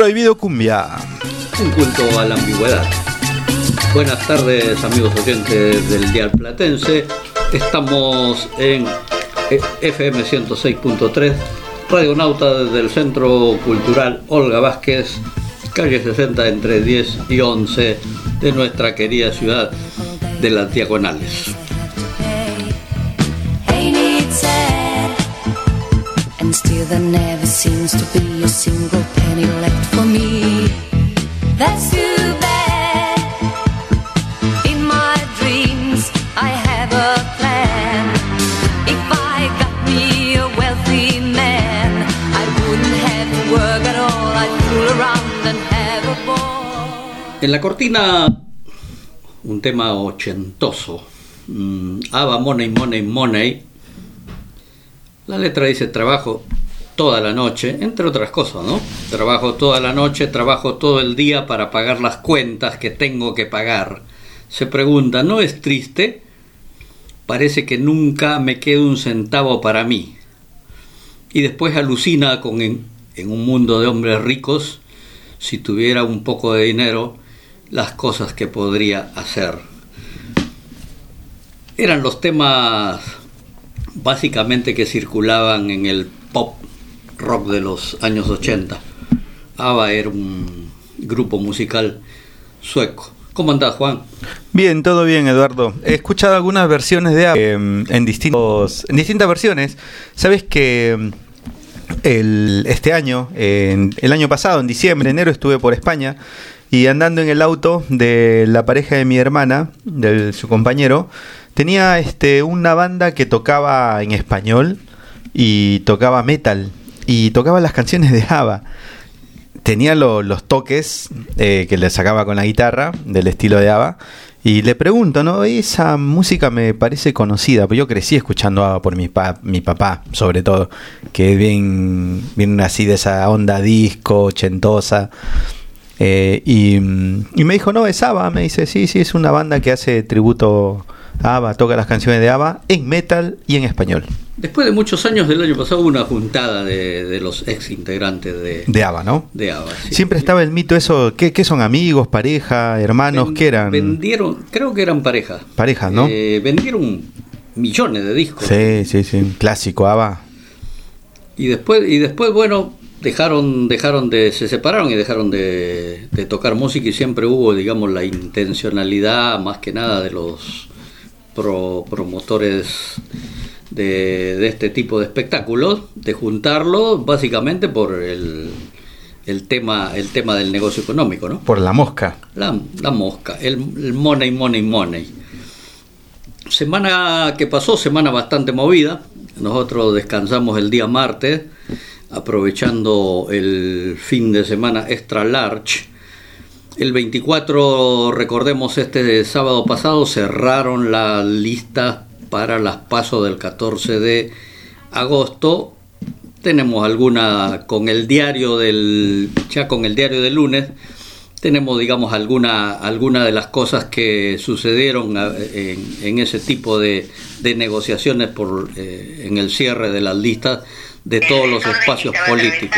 Prohibido Cumbia. Un culto a la ambigüedad. Buenas tardes, amigos oyentes del Dial Platense. Estamos en FM 106.3, Radionauta, desde el Centro Cultural Olga Vázquez, calle 60 entre 10 y 11 de nuestra querida ciudad de Las Diagonales. And still there never seems to be a single penny left for me. That's too bad. In my dreams I have a plan. If I got me a wealthy man, I wouldn't have to work at all. I'd fool around and have a ball. En la cortina, un tema ochentoso. ABBA, Money, Money, Money. La letra dice: trabajo toda la noche, entre otras cosas, ¿no? Trabajo toda la noche, trabajo todo el día para pagar las cuentas que tengo que pagar. Se pregunta, ¿no es triste? Parece que nunca me queda un centavo para mí. Y después alucina con en un mundo de hombres ricos, si tuviera un poco de dinero, las cosas que podría hacer. Eran los temas básicamente que circulaban en el pop rock de los años 80. ABBA era un grupo musical sueco. ¿Cómo andás, Juan? Bien, todo bien, Eduardo. He escuchado algunas versiones de ABBA en distintas versiones. Sabes que este año, el año pasado, en diciembre, enero, estuve por España y andando en el auto de la pareja de mi hermana, de su compañero, tenía una banda que tocaba en español y tocaba metal y tocaba las canciones de ABBA. Tenía los toques que le sacaba con la guitarra del estilo de ABBA y le pregunto, ¿no? Esa música me parece conocida, pues yo crecí escuchando ABBA por mi papá, sobre todo, que es bien así de esa onda disco, ochentosa. Y me dijo, no, es ABBA. Me dice, sí, es una banda que hace tributo a ABBA, toca las canciones de ABBA en metal y en español. Después de muchos años, del año pasado, hubo una juntada de los ex integrantes de ABBA, ¿no? De ABBA, sí. Siempre estaba el mito eso, ¿qué son amigos, pareja, hermanos? ¿Qué eran? Vendieron, creo que eran parejas. Parejas, ¿no? Vendieron millones de discos. Sí, clásico ABBA. Y después bueno, se separaron y dejaron de tocar música, y siempre hubo, digamos, la intencionalidad más que nada de los promotores de este tipo de espectáculos, de juntarlo básicamente por el tema del negocio económico, ¿no? Por la mosca. La mosca, el money. Semana que pasó, semana bastante movida. Nosotros descansamos el día martes, aprovechando el fin de semana extra large. El 24, recordemos, este sábado pasado cerraron la lista para las PASO del 14 de agosto. Tenemos alguna con el diario del lunes. Tenemos, digamos, alguna de las cosas que sucedieron en ese tipo de negociaciones en el cierre de las listas de todos los espacios políticos.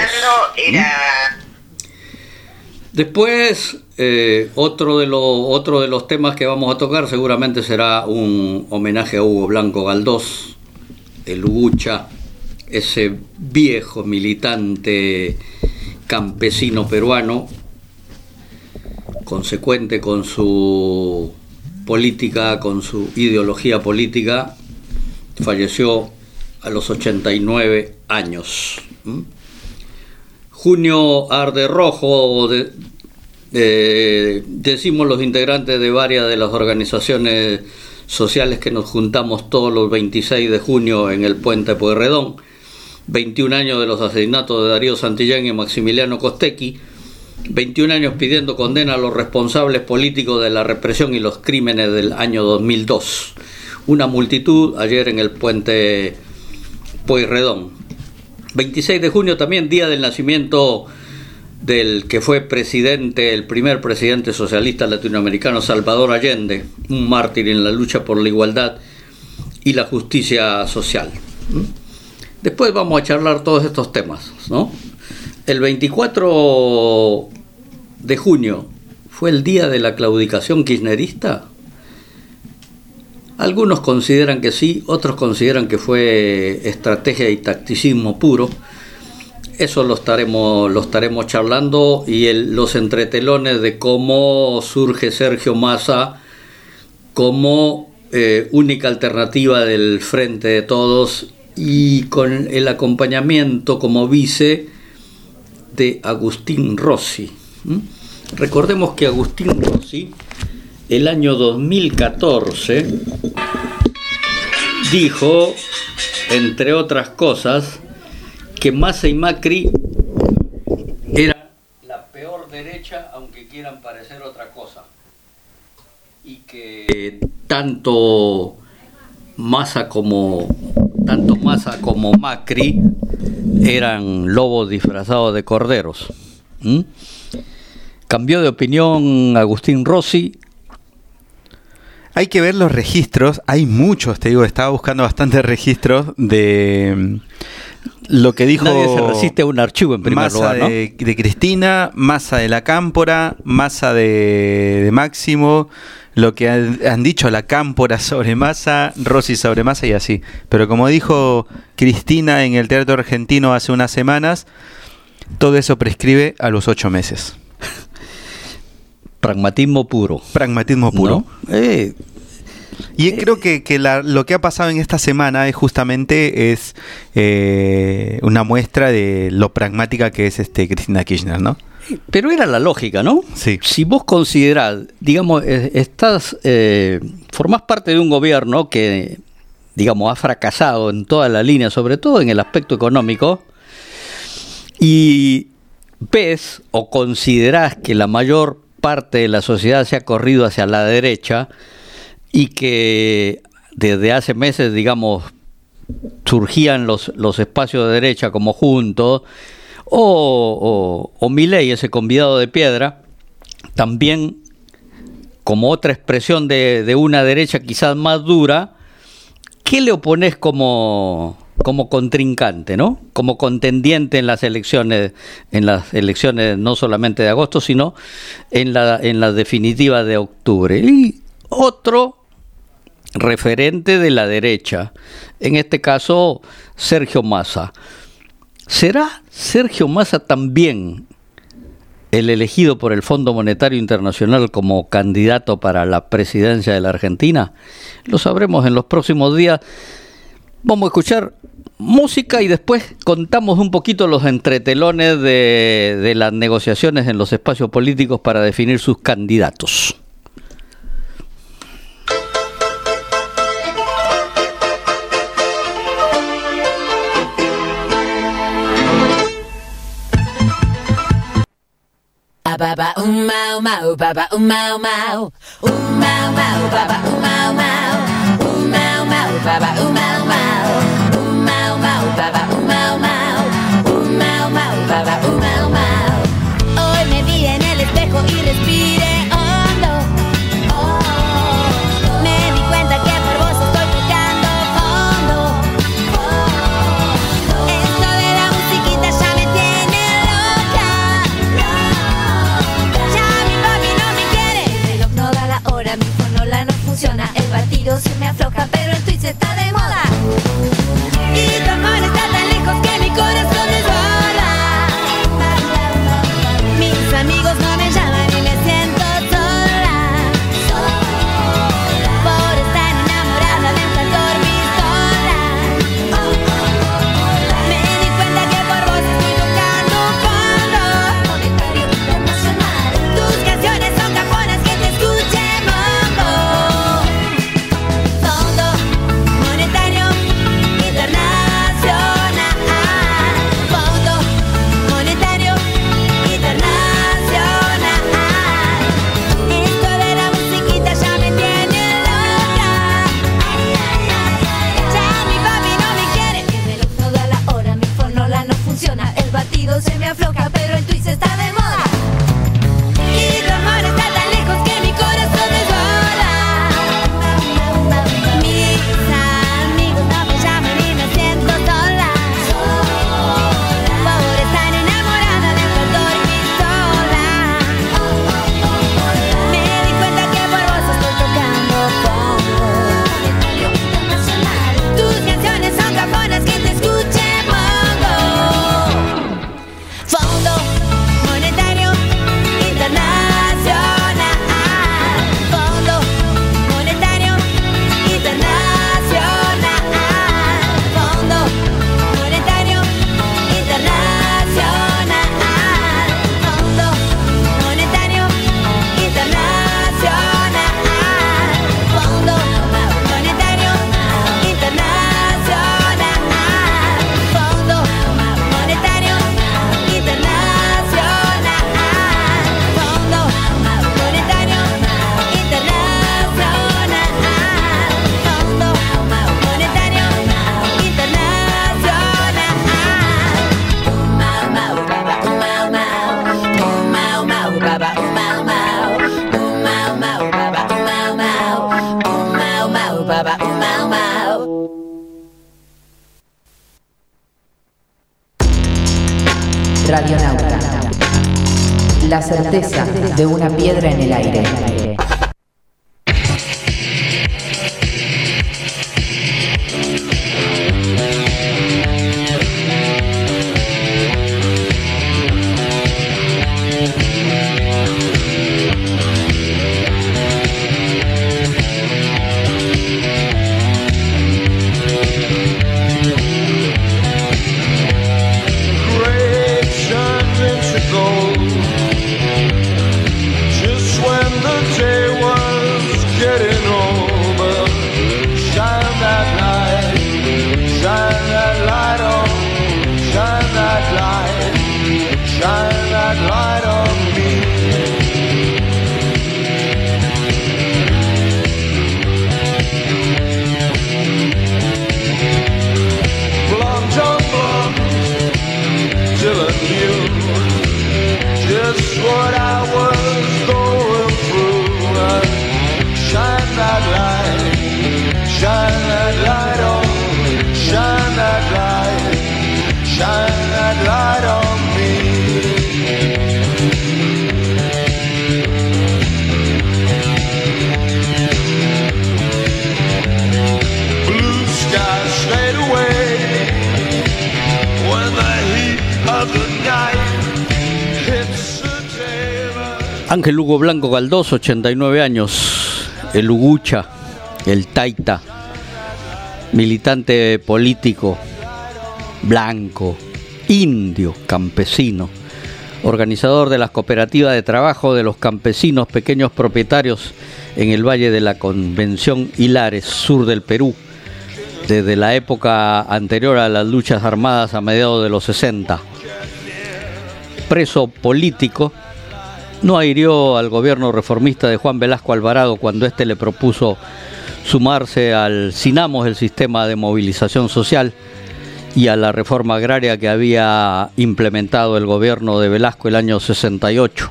Después, otro de los temas que vamos a tocar seguramente será un homenaje a Hugo Blanco Galdós, el Ugucha, ese viejo militante campesino peruano, consecuente con su política, con su ideología política. Falleció a los 89 años. Junio arde rojo, decimos los integrantes de varias de las organizaciones sociales que nos juntamos todos los 26 de junio en el Puente Pueyrredón. 21 años de los asesinatos de Darío Santillán y Maximiliano Costecchi. 21 años pidiendo condena a los responsables políticos de la represión y los crímenes del año 2002. Una multitud ayer en el Puente Pueyrredón. 26 de junio también, día del nacimiento del que fue presidente, el primer presidente socialista latinoamericano, Salvador Allende, un mártir en la lucha por la igualdad y la justicia social. Después vamos a charlar todos estos temas, ¿no? El 24 de junio fue el día de la claudicación kirchnerista. Algunos consideran que sí, otros consideran que fue estrategia y tacticismo puro. Eso lo estaremos charlando, y los entretelones de cómo surge Sergio Massa como única alternativa del Frente de Todos, y con el acompañamiento como vice de Agustín Rossi. Recordemos que Agustín Rossi, el año 2014, dijo, entre otras cosas, que Massa y Macri eran la peor derecha, aunque quieran parecer otra cosa, y que tanto Massa como Macri eran lobos disfrazados de corderos. Cambió de opinión Agustín Rossi. Hay que ver los registros, hay muchos, te digo, estaba buscando bastantes registros de lo que dijo. Nadie se resiste a un archivo, en primer Massa lugar, ¿no? de Cristina, Massa de la Cámpora, Massa de Máximo, lo que han dicho la Cámpora sobre Massa, Rossi sobre Massa y así. Pero como dijo Cristina en el Teatro Argentino hace unas semanas, todo eso prescribe a los 8 meses. Pragmatismo puro. Pragmatismo puro. ¿No? Y creo que lo que ha pasado en esta semana es justamente una muestra de lo pragmática que es Cristina Kirchner, ¿no? Pero era la lógica, ¿no? Sí. Si vos considerás, digamos, formás parte de un gobierno que, digamos, ha fracasado en toda la línea, sobre todo en el aspecto económico, y ves o considerás que la mayor parte de la sociedad se ha corrido hacia la derecha, y que desde hace meses, digamos, surgían los espacios de derecha como Juntos, o Milei, ese convidado de piedra, también como otra expresión de una derecha quizás más dura. ¿Qué le opones como contrincante, ¿no? Como contendiente en las elecciones no solamente de agosto, sino en la definitiva de octubre? Y otro referente de la derecha, en este caso Sergio Massa. ¿Será Sergio Massa también el elegido por el Fondo Monetario Internacional como candidato para la presidencia de la Argentina? Lo sabremos en los próximos días. Vamos a escuchar música y después contamos un poquito los entretelones de las negociaciones en los espacios políticos para definir sus candidatos. Baba mau mau, baba mau mau, mau mau, baba mau mau, mau mau, baba mau mau, mau mau, baba mau mau, mau mau, baba mau mau. Hoy me vi en el espejo y respiré hondo. Oh, me di cuenta que por vos estoy tocando fondo. Esto de la musiquita ya me tiene loca. Ya mi papi no me quiere. El reloj no da la hora, mi fonola no funciona. El batido se me afloja, pero el Twitch está de moda. La certeza de una piedra en el aire. Ángel Hugo Blanco Galdós, 89 años, el Ugucha, el Taita, militante político, blanco, indio, campesino, organizador de las cooperativas de trabajo de los campesinos pequeños propietarios en el Valle de la Convención Hilares, sur del Perú, desde la época anterior a las luchas armadas a mediados de los 60. Preso político, no adhirió al gobierno reformista de Juan Velasco Alvarado cuando éste le propuso sumarse al CINAMOS, el sistema de movilización social, y a la reforma agraria que había implementado el gobierno de Velasco el año 68.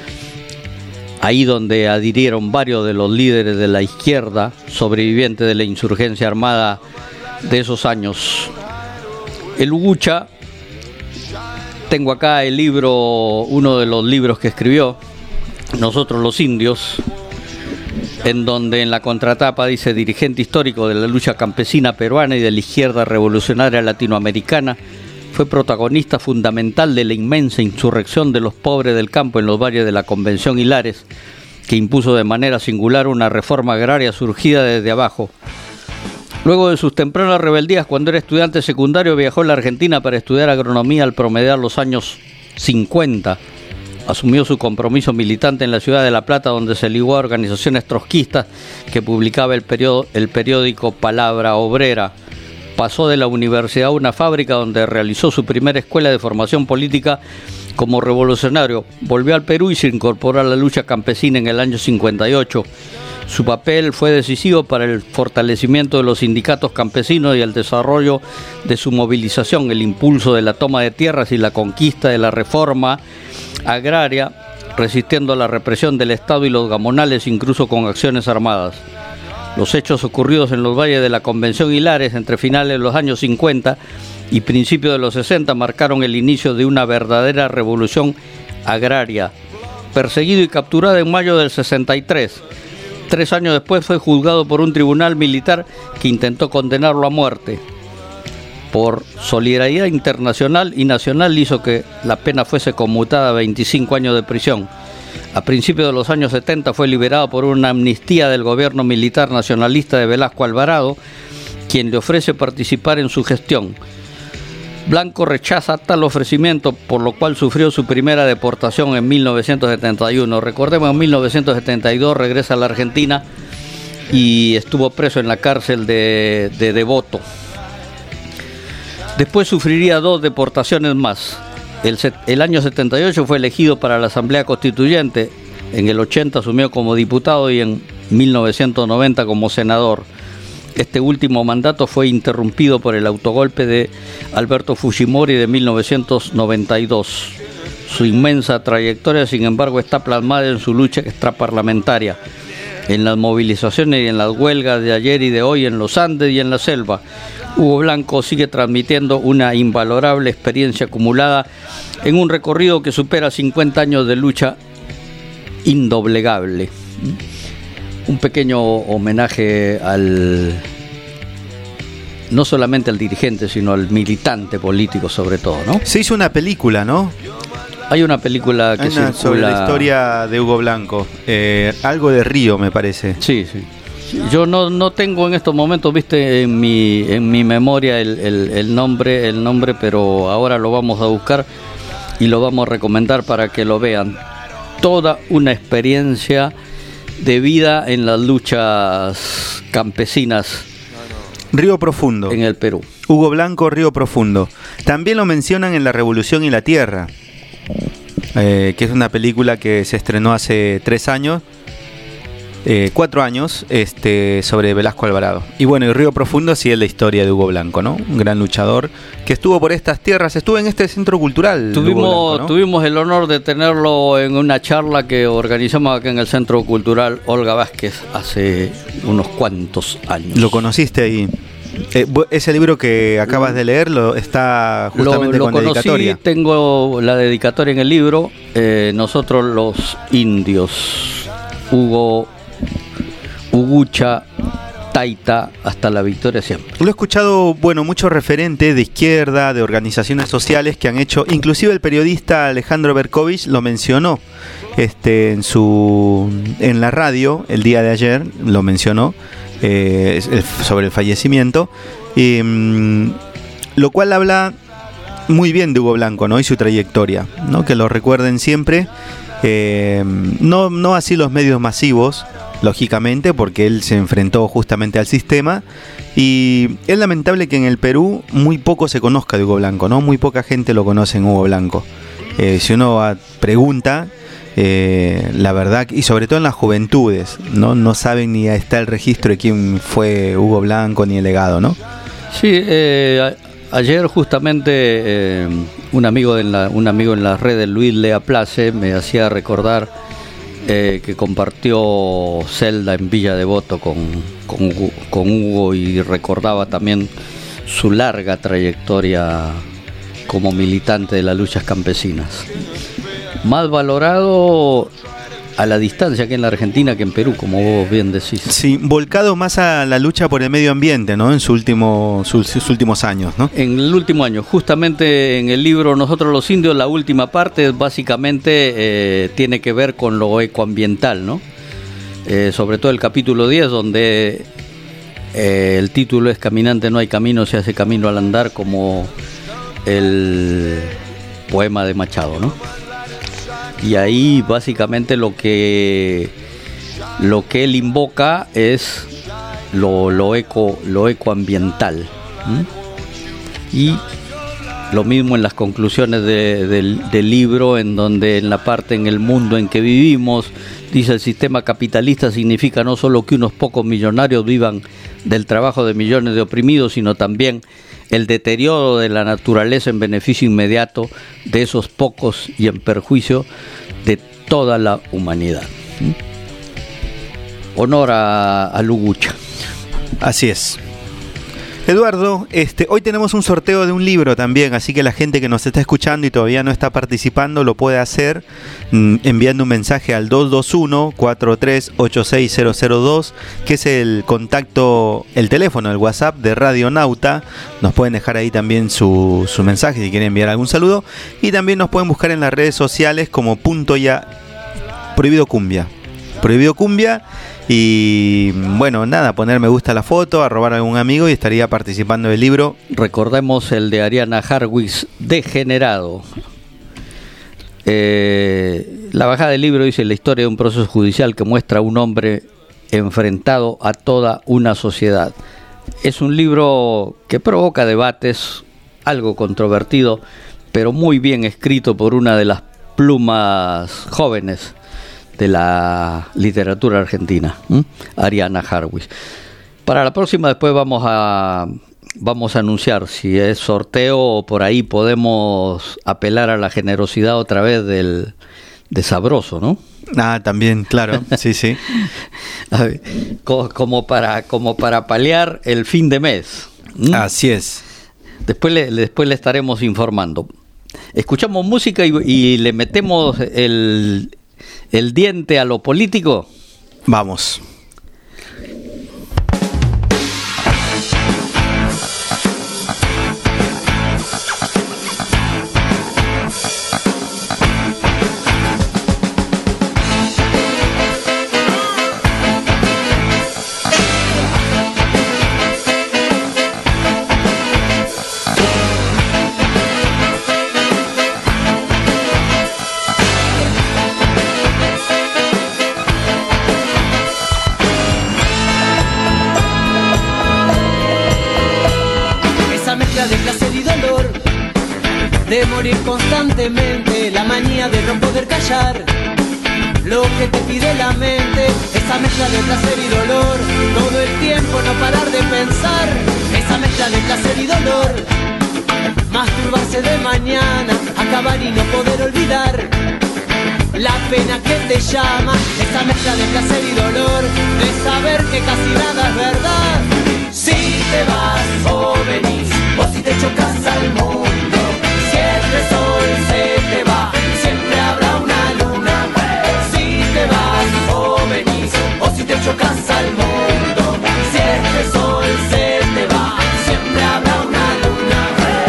Ahí donde adhirieron varios de los líderes de la izquierda sobrevivientes de la insurgencia armada de esos años. El Ugucha, tengo acá el libro, uno de los libros que escribió, Nosotros los Indios, en donde en la contratapa dice: dirigente histórico de la lucha campesina peruana y de la izquierda revolucionaria latinoamericana, fue protagonista fundamental de la inmensa insurrección de los pobres del campo en los valles de la Convención Hilares, que impuso de manera singular una reforma agraria surgida desde abajo. Luego de sus tempranas rebeldías, cuando era estudiante secundario, viajó a la Argentina para estudiar agronomía al promediar los años 50. Asumió su compromiso militante en la ciudad de La Plata, donde se ligó a organizaciones trotskistas que publicaba el periódico Palabra Obrera. Pasó de la universidad a una fábrica donde realizó su primera escuela de formación política como revolucionario. Volvió al Perú y se incorporó a la lucha campesina en el año 58. Su papel fue decisivo para el fortalecimiento de los sindicatos campesinos y el desarrollo de su movilización, el impulso de la toma de tierras y la conquista de la reforma agraria, resistiendo a la represión del Estado y los gamonales, incluso con acciones armadas. Los hechos ocurridos en los valles de la Convención Hilares entre finales de los años 50 y principios de los 60 marcaron el inicio de una verdadera revolución agraria. Perseguido y capturado en mayo del 63, 3 años después fue juzgado por un tribunal militar que intentó condenarlo a muerte. Por solidaridad internacional y nacional hizo que la pena fuese conmutada a 25 años de prisión. A principios de los años 70 fue liberado por una amnistía del gobierno militar nacionalista de Velasco Alvarado, quien le ofrece participar en su gestión. Blanco rechaza tal ofrecimiento, por lo cual sufrió su primera deportación en 1971. Recordemos, en 1972 regresa a la Argentina y estuvo preso en la cárcel de Devoto. Después sufriría 2 deportaciones más. El año 78 fue elegido para la Asamblea Constituyente, en el 80 asumió como diputado y en 1990 como senador. Este último mandato fue interrumpido por el autogolpe de Alberto Fujimori de 1992. Su inmensa trayectoria, sin embargo, está plasmada en su lucha extraparlamentaria. en las movilizaciones y en las huelgas de ayer y de hoy en los Andes y en la selva, Hugo Blanco sigue transmitiendo una invalorable experiencia acumulada en un recorrido que supera 50 años de lucha indoblegable. Un pequeño homenaje no solamente al dirigente, sino al militante político sobre todo, ¿no? Se hizo una película, ¿no? Hay una película que circula sobre la historia de Hugo Blanco, algo de Río, me parece. Sí. Yo no tengo en estos momentos, viste, en mi memoria el nombre, pero ahora lo vamos a buscar y lo vamos a recomendar para que lo vean. Toda una experiencia de vida en las luchas campesinas. Río Profundo. En el Perú. Hugo Blanco, Río Profundo. También lo mencionan en La Revolución y la Tierra, que es una película que se estrenó hace 4 años, sobre Velasco Alvarado. Y bueno, y Río Profundo sí es la historia de Hugo Blanco, ¿no? Un gran luchador que estuvo por estas tierras, estuvo en este centro cultural. Tuvimos el honor de tenerlo en una charla que organizamos acá en el Centro Cultural Olga Vázquez hace unos cuantos años. ¿Lo conociste ahí? Ese libro que acabas de leer está justamente con dedicatoria. Sí, tengo la dedicatoria en el libro. Nosotros los indios, Ugucha, Taita, hasta la victoria siempre. Lo he escuchado, muchos referentes de izquierda, de organizaciones sociales que han hecho, inclusive el periodista Alejandro Berkovich lo mencionó en la radio el día de ayer, lo mencionó sobre el fallecimiento, lo cual habla muy bien de Hugo Blanco, ¿no? Y su trayectoria, ¿no? Que lo recuerden siempre, no así los medios masivos, lógicamente, porque él se enfrentó justamente al sistema, y es lamentable que en el Perú muy poco se conozca de Hugo Blanco, ¿no? Muy poca gente lo conoce en Hugo Blanco. Si uno pregunta, la verdad, y sobre todo en las juventudes, no saben ni está el registro de quién fue Hugo Blanco ni el legado, ¿no? Sí, ayer justamente un amigo en las redes, Luis Lea Place, me hacía recordar que compartió celda en Villa Devoto con Hugo, y recordaba también su larga trayectoria como militante de las luchas campesinas. Más valorado a la distancia que en la Argentina que en Perú, como vos bien decís. Sí, volcado más a la lucha por el medio ambiente, ¿no? En sus últimos años, ¿no? En el último año, justamente en el libro Nosotros los Indios, la última parte básicamente tiene que ver con lo ecoambiental, ¿no? Sobre todo el capítulo 10, donde el título es Caminante no hay camino, se hace camino al andar, como el poema de Machado, ¿no? Y ahí básicamente lo que él invoca es lo ecoambiental. Y lo mismo en las conclusiones del libro, en donde en la parte en el mundo en que vivimos, dice: el sistema capitalista significa no solo que unos pocos millonarios vivan del trabajo de millones de oprimidos, sino también el deterioro de la naturaleza en beneficio inmediato de esos pocos y en perjuicio de toda la humanidad. Honor a Lugucha. Así es. Eduardo, hoy tenemos un sorteo de un libro también, así que la gente que nos está escuchando y todavía no está participando lo puede hacer enviando un mensaje al 221-4386-002, que es el teléfono, el WhatsApp de Radio Nauta. Nos pueden dejar ahí también su mensaje si quieren enviar algún saludo, y también nos pueden buscar en las redes sociales como Prohibido Cumbia. Y bueno, nada, poner me gusta a la foto, arrobar a algún amigo y estaría participando del libro. Recordemos el de Ariana Harwitz, Degenerado. La bajada del libro dice: la historia de un proceso judicial que muestra a un hombre enfrentado a toda una sociedad. Es un libro que provoca debates, algo controvertido, pero muy bien escrito por una de las plumas jóvenes de la literatura argentina, Ariana Harwitz. Para la próxima después vamos a anunciar si es sorteo o por ahí podemos apelar a la generosidad otra vez de Sabroso, ¿no? Ah, también, claro, sí, sí. A ver, como para paliar el fin de mes. Así es. Después le estaremos informando. Escuchamos música y le metemos el diente a lo político. Vamos. De placer y dolor, de morir constantemente, la manía de no poder callar lo que te pide la mente, esa mezcla de placer y dolor, todo el tiempo no parar de pensar, esa mezcla de placer y dolor, masturbarse de mañana, acabar y no poder olvidar la pena que te llama, esa mezcla de placer y dolor, de saber que casi nada es verdad. Si te vas o venís, o si te chocas al mundo, si el sol se te va, siempre habrá una luna. Si te vas o venís, o si te chocas al mundo, si el sol se te va, siempre habrá una luna.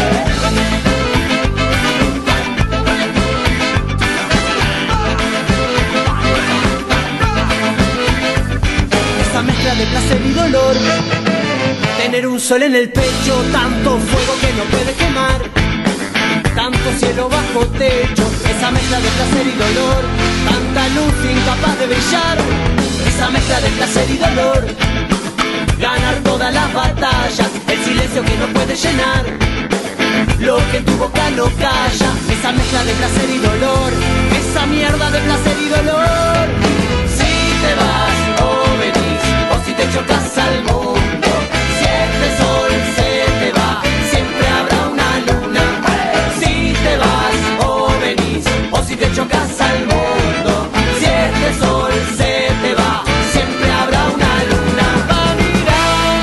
Esa mezcla de placer y dolor, tener un sol en el pecho, tanto fuego que no puede quemar, tanto cielo bajo techo, esa mezcla de placer y dolor, tanta luz incapaz de brillar, esa mezcla de placer y dolor, ganar todas las batallas, el silencio que no puede llenar, lo que tu boca no calla, esa mezcla de placer y dolor, esa mierda de placer y dolor. Si te vas o venís, o si te chocas al mundo, el sol se te va, siempre habrá una luna. Si te vas o venís, o si te chocas al mundo, si el sol se te va, siempre habrá una luna. Va a mirar,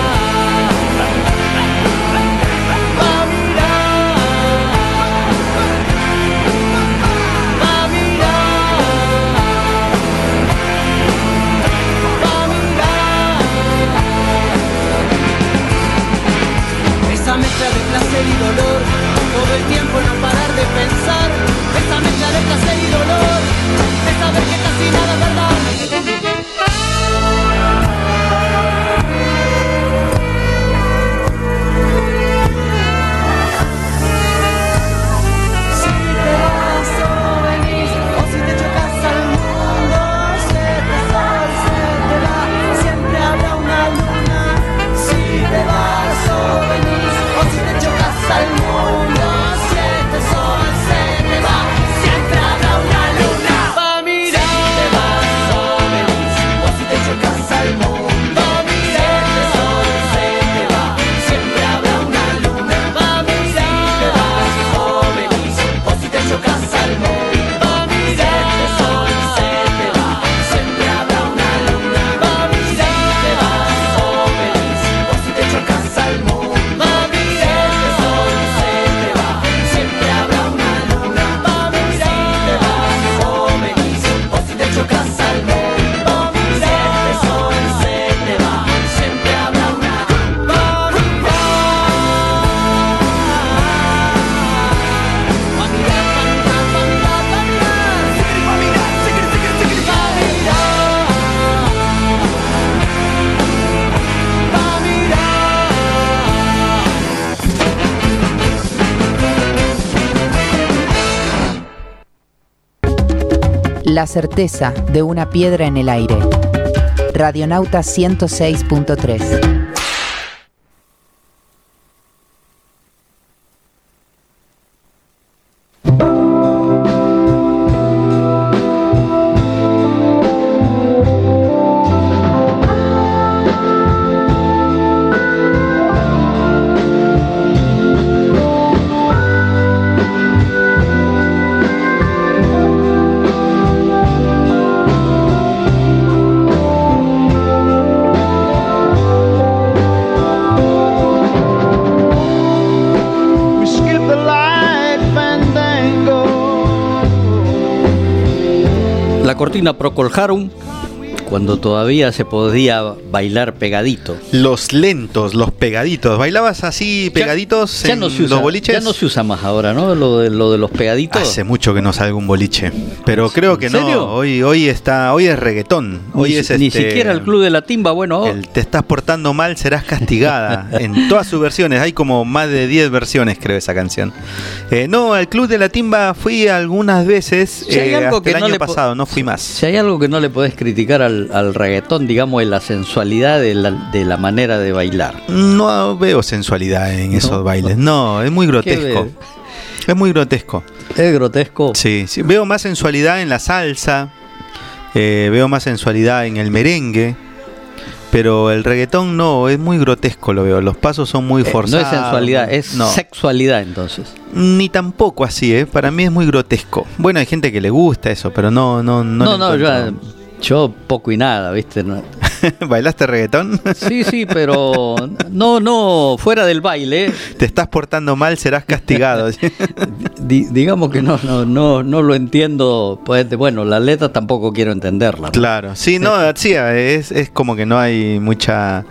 va a mirar, va a mirar, va a mirar. Esa mezcla de placer y dolor, todo el tiempo no parar de pensar, esa mezcla de placer y dolor, de saber que casi nada es verdad. Si te vas o venís, o si te chocas al mundo, si el sol se te va, siempre habrá una luna. Si te vas o venís, o si te chocas al mundo, si el sol se te va, siempre habrá una luna. Va a mirar. Si te vas o venís, o si te chocas al mundo, si el sol se te va, siempre habrá una luna. Va a mirar. Si te vas o venís, o si te chocas al mundo, si el sol se te va, siempre habrá una luna. Va a mirar. Si te vas o venís, o si te chocas al mundo, si el sol se te va, siempre habrá una luna. Va a mirar. Si te vas o venís, o si te chocas al mundo, si el sol se te va, siempre habrá una luna. Va a mirar. Va a mirar, va a mirar, va a mirar, va a mirar. Va a mirar. La certeza de una piedra en el aire. Radionauta 106.3. La cortina Procol Harum, cuando todavía se podía bailar pegadito. Los lentos, los pegaditos. ¿Bailabas así pegaditos Ya en no se usa, los boliches? ya no se usa más ahora, ¿no? Lo de los pegaditos. Hace mucho que no salga un boliche, pero creo que ¿En serio? no. Hoy es reggaetón. Hoy Ni siquiera el Club de la Timba, bueno. Te estás portando mal, serás castigada. En todas sus versiones, hay como más de 10 versiones, creo, esa canción. No, al Club de la Timba fui algunas veces, Si hay algo hasta que el no año le po- pasado, no fui más. Si hay algo que no le podés criticar al reggaetón, digamos, es la sensualidad de la manera de bailar. No veo sensualidad en esos bailes. No, es muy grotesco. ves? Es muy grotesco. Es grotesco. Sí, sí, veo más sensualidad en la salsa, veo más sensualidad en el merengue, pero el reggaetón no, es muy grotesco, lo veo. Los pasos son muy No forzados. es sensualidad, es No. sexualidad entonces. Ni tampoco así, para mí es muy grotesco. Bueno, hay gente que le gusta eso, pero no le encuentro. yo poco y nada, ¿viste? No. ¿Bailaste reggaetón? Sí, pero no, fuera del baile, Te estás portando mal, serás castigado. digamos que no lo entiendo. Pues, bueno, la letra tampoco quiero entenderla, ¿no? Claro, sí, no, sí, es como que no hay mucha,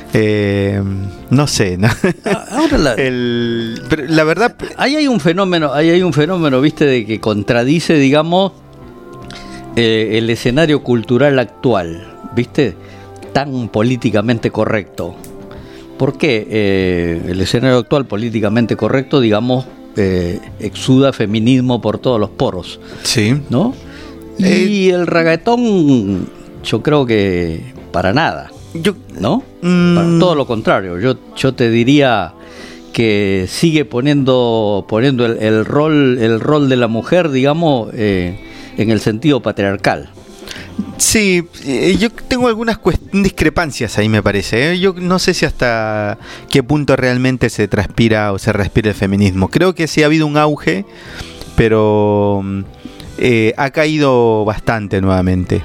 no sé, ¿no? Ahora Pero la verdad, ahí hay un fenómeno, ¿viste? De que contradice, digamos, el escenario cultural actual, ¿viste? Tan políticamente correcto. ¿Por qué el escenario actual políticamente correcto, digamos, exuda feminismo por todos los poros, sí. ¿no? Y el reggaetón, yo creo que para nada, Yo, ¿no? Para todo lo contrario. Yo te diría que sigue poniendo el rol de la mujer, digamos, en el sentido patriarcal. sí, yo tengo algunas discrepancias ahí, me parece. Yo no sé si hasta qué punto realmente se transpira o se respira el feminismo. Creo que sí ha habido un auge, pero ha caído bastante nuevamente.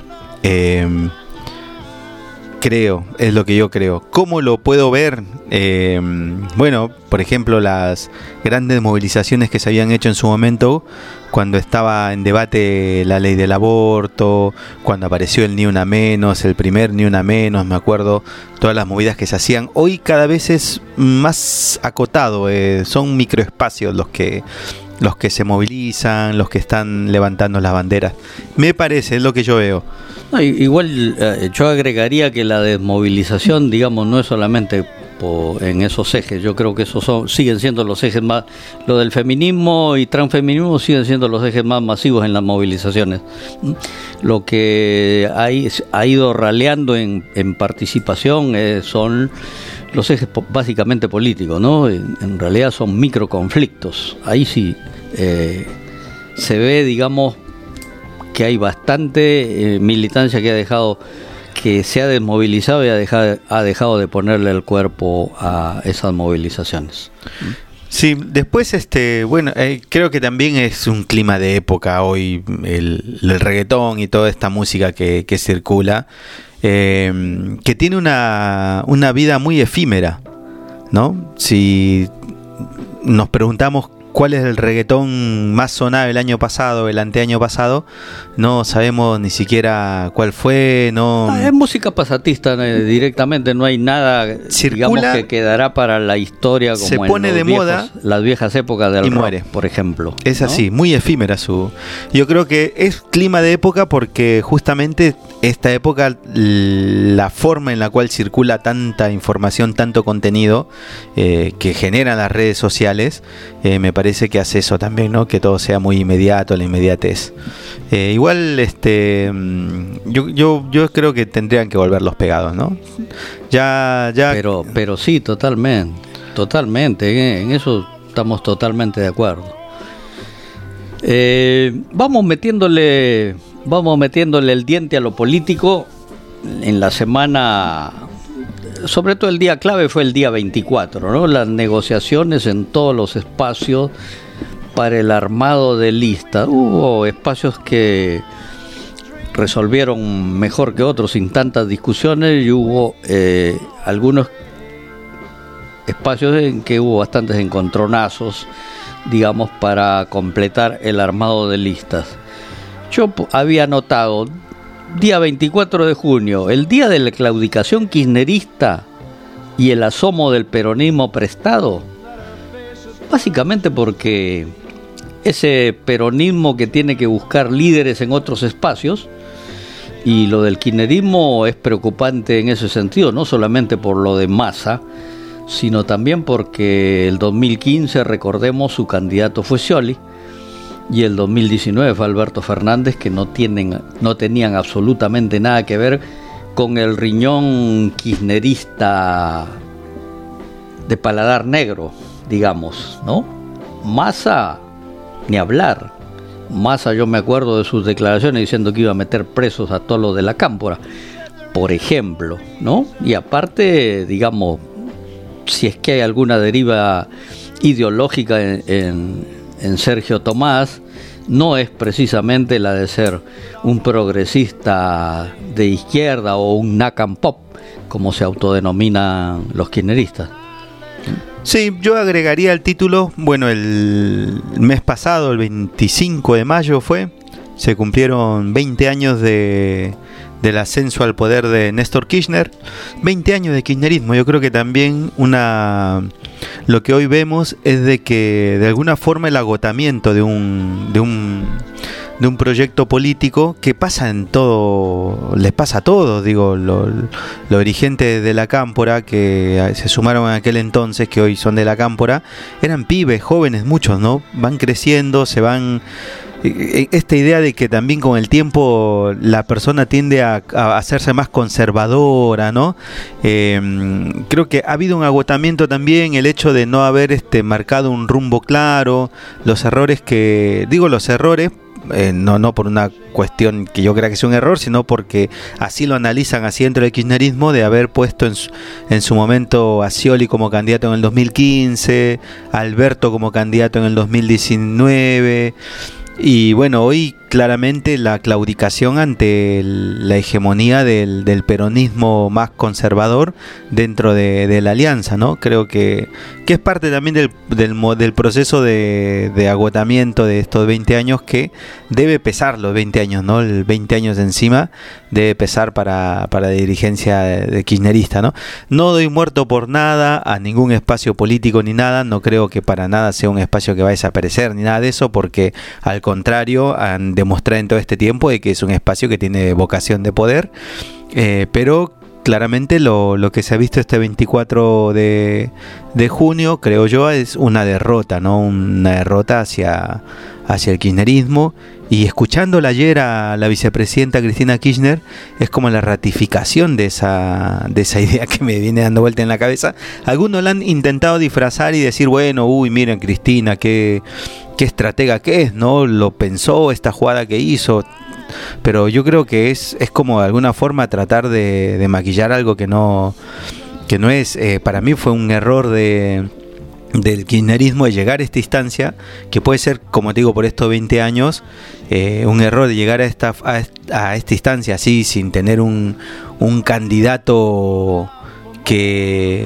Creo, es lo que yo creo. ¿Cómo lo puedo ver? Bueno, por ejemplo, las grandes movilizaciones que se habían hecho en su momento, cuando estaba en debate la ley del aborto, cuando apareció el Ni Una Menos, el primer Ni Una Menos, me acuerdo, todas las movidas que se hacían. Hoy cada vez es más acotado, son microespacios los que se movilizan, los que están levantando las banderas. Me parece, es lo que yo veo. No, igual yo agregaría que la desmovilización, digamos, no es solamente en esos ejes. Yo creo que esos siguen siendo los ejes más, lo del feminismo y transfeminismo siguen siendo los ejes más masivos en las movilizaciones. Lo que ha ido raleando en participación son los ejes básicamente políticos, ¿no? En realidad son microconflictos. Ahí sí se ve, digamos, que hay bastante militancia que se ha desmovilizado y ha dejado de ponerle el cuerpo a esas movilizaciones. Sí, después bueno, creo que también es un clima de época hoy el reggaetón y toda esta música que circula, que tiene una vida muy efímera, ¿no? Si nos preguntamos cuál es el reggaetón más sonado el año pasado, el anteaño pasado, no sabemos ni siquiera cuál fue, no. Es música pasatista directamente, no hay nada, Circula, digamos, que quedará para la historia como se pone en de moda las viejas épocas del y rock, muere, por ejemplo. Es ¿no? así, muy efímera yo creo que es clima de época porque justamente esta época, la forma en la cual circula tanta información, tanto contenido que generan las redes sociales, me parece que hace eso también, ¿no? Que todo sea muy inmediato, la inmediatez. Igual, yo creo que tendrían que volverlos pegados, ¿no? Ya. Pero sí, totalmente, en eso estamos totalmente de acuerdo. Vamos metiéndole el diente a lo político. En la semana, sobre todo el día clave fue el día 24, ¿no? Las negociaciones en todos los espacios para el armado de listas. Hubo espacios que resolvieron mejor que otros sin tantas discusiones, y hubo algunos espacios en que hubo bastantes encontronazos, digamos, para completar el armado de listas. Yo había notado, día 24 de junio, el día de la claudicación kirchnerista y el asomo del peronismo prestado, básicamente porque ese peronismo que tiene que buscar líderes en otros espacios, y lo del kirchnerismo es preocupante en ese sentido, no solamente por lo de Massa, sino también porque el 2015, recordemos, su candidato fue Scioli, y el 2019 fue Alberto Fernández, que no tenían absolutamente nada que ver con el riñón kirchnerista de paladar negro, digamos, ¿no? Massa, ni hablar. Massa, yo me acuerdo de sus declaraciones diciendo que iba a meter presos a todos los de la Cámpora, por ejemplo, ¿no? Y aparte, digamos, si es que hay alguna deriva ideológica en Sergio Tomás, no es precisamente la de ser un progresista de izquierda o un Nacan Pop, como se autodenominan los kirchneristas. Sí, yo agregaría el título, bueno, el mes pasado, el 25 de mayo se cumplieron 20 años del ascenso al poder de Néstor Kirchner, 20 años de kirchnerismo. Yo creo que también lo que hoy vemos es de que de alguna forma el agotamiento de un proyecto político que pasa en todo, les pasa a todos, digo, los dirigentes de la Cámpora que se sumaron en aquel entonces, que hoy son de la Cámpora, eran pibes, jóvenes, muchos, ¿no? Van creciendo, se van... Esta idea de que también con el tiempo la persona tiende a hacerse más conservadora, ¿no? Creo que ha habido un agotamiento también, el hecho de no haber marcado un rumbo claro, los errores, no por una cuestión que yo crea que sea un error, sino porque así lo analizan así dentro del kirchnerismo, de haber puesto en su momento a Scioli como candidato en el 2015, a Alberto como candidato en el 2019, y bueno, hoy claramente la claudicación ante la hegemonía del peronismo más conservador dentro de la alianza, ¿no? Creo que es parte también del proceso de agotamiento de estos 20 años, que debe pesar los 20 años, ¿no? El 20 años encima debe pesar para la dirigencia de kirchnerista, ¿no? No doy muerto por nada a ningún espacio político ni nada, no creo que para nada sea un espacio que va a desaparecer ni nada de eso, porque al contrario han demostrado en todo este tiempo de que es un espacio que tiene vocación de poder, pero claramente lo que se ha visto este 24 de junio, creo yo, es una derrota, ¿no? Una derrota hacia el kirchnerismo. Y escuchándola ayer a la vicepresidenta Cristina Kirchner, es como la ratificación de esa idea que me viene dando vuelta en la cabeza. Algunos la han intentado disfrazar y decir, bueno, miren Cristina, qué estratega que es, ¿no? Lo pensó, esta jugada que hizo. Pero yo creo que es como de alguna forma tratar de maquillar algo que no es. Para mí fue un error del kirchnerismo de llegar a esta instancia, que puede ser, como te digo, por estos 20 años, un error de llegar a esta instancia así, sin tener un candidato que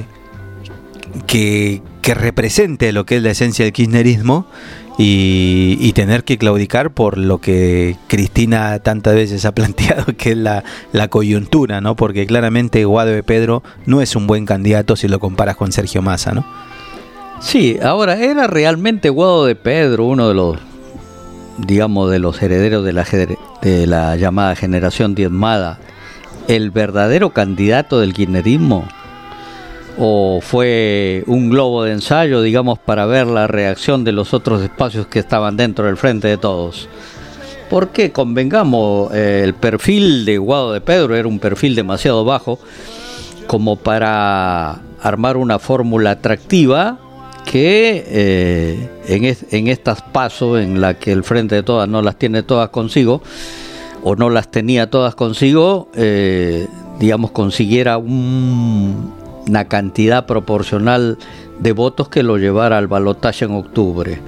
represente lo que es la esencia del kirchnerismo, y tener que claudicar por lo que Cristina tantas veces ha planteado, que es la coyuntura, ¿no? Porque claramente Guado de Pedro no es un buen candidato si lo comparas con Sergio Massa, ¿no? Sí, ahora, ¿era realmente Guado de Pedro uno de los, digamos, de los herederos de la llamada generación diezmada, el verdadero candidato del kirchnerismo? ¿O fue un globo de ensayo, digamos, para ver la reacción de los otros espacios que estaban dentro del Frente de Todos? Porque, convengamos, el perfil de Guado de Pedro era un perfil demasiado bajo como para armar una fórmula atractiva que en estas pasos en la que el Frente de Todas no las tiene todas consigo, o no las tenía todas consigo, digamos, consiguiera una cantidad proporcional de votos que lo llevara al balotaje en octubre.